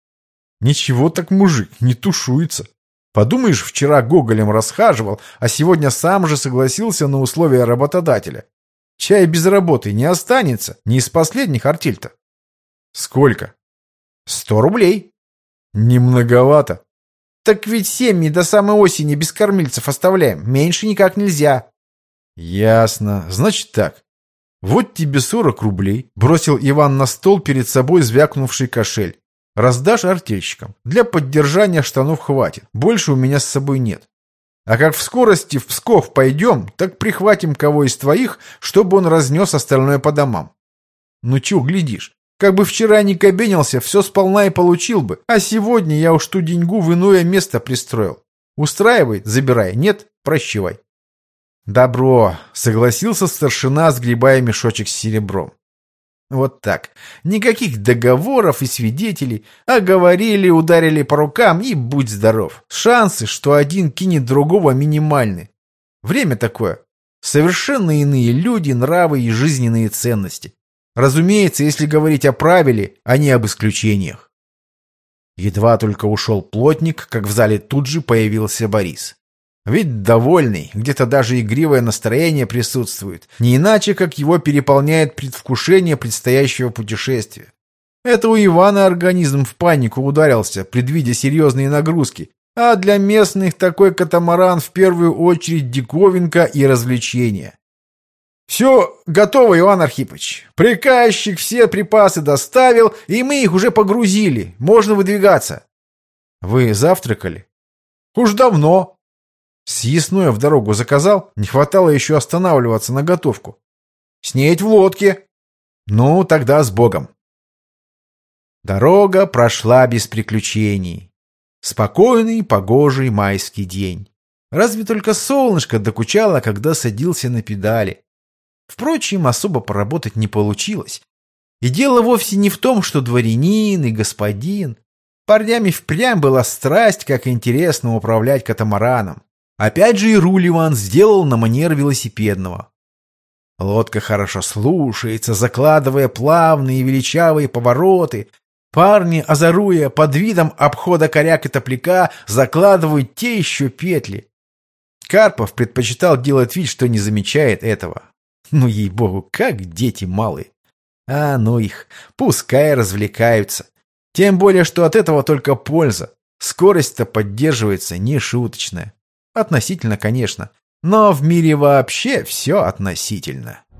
Speaker 1: Ничего так мужик, не тушуется. Подумаешь, вчера гоголем расхаживал, а сегодня сам же согласился на условия работодателя. Чай без работы не останется, не из последних артель-то. Сколько? Сто рублей. Не многовато. Так ведь семьи до самой осени без кормильцев оставляем, меньше никак нельзя. Ясно, значит так. Вот тебе сорок рублей, бросил Иван на стол перед собой звякнувший кошель. Раздашь артельщикам. Для поддержания штанов хватит, больше у меня с собой нет. А как в скорости в Псков пойдем, так прихватим кого из твоих, чтобы он разнес остальное по домам. Ну чё глядишь? Как бы вчера не кабенился, все сполна и получил бы, а сегодня я уж ту деньгу в иное место пристроил. Устраивай, забирай, нет, прощавай. Добро, согласился старшина, сгребая мешочек с серебром. Вот так. Никаких договоров и свидетелей, а говорили, ударили по рукам и будь здоров. Шансы, что один кинет другого, минимальны. Время такое. Совершенно иные люди, нравы и жизненные ценности. Разумеется, если говорить о правиле, а не об исключениях. Едва только ушел плотник, как в зале тут же появился Борис. Вид довольный, где-то даже игривое настроение присутствует, не иначе, как его переполняет предвкушение предстоящего путешествия. Это у Ивана организм в панику ударился, предвидя серьезные нагрузки, а для местных такой катамаран в первую очередь диковинка и развлечение. «Все готово, Иван Архипович. Приказчик все припасы доставил, и мы их уже погрузили. Можно выдвигаться». «Вы завтракали?» «Уж давно». Съестное в дорогу заказал, не хватало еще останавливаться на готовку. Снеть в лодке. Ну, тогда с Богом. Дорога прошла без приключений. Спокойный, погожий майский день. Разве только солнышко докучало, когда садился на педали. Впрочем, особо поработать не получилось. И дело вовсе не в том, что дворянин и господин. Парнями впрямь была страсть, как интересно управлять катамараном. Опять же и руль Иван сделал на манер велосипедного. Лодка хорошо слушается, закладывая плавные величавые повороты. Парни, озаруя под видом обхода коряк и топляка, закладывают те еще петли. Карпов предпочитал делать вид, что не замечает этого. Ну, ей-богу, как дети малые. А ну их, пускай развлекаются. Тем более, что от этого только польза. Скорость-то поддерживается нешуточная. Относительно, конечно. Но в мире вообще все относительно.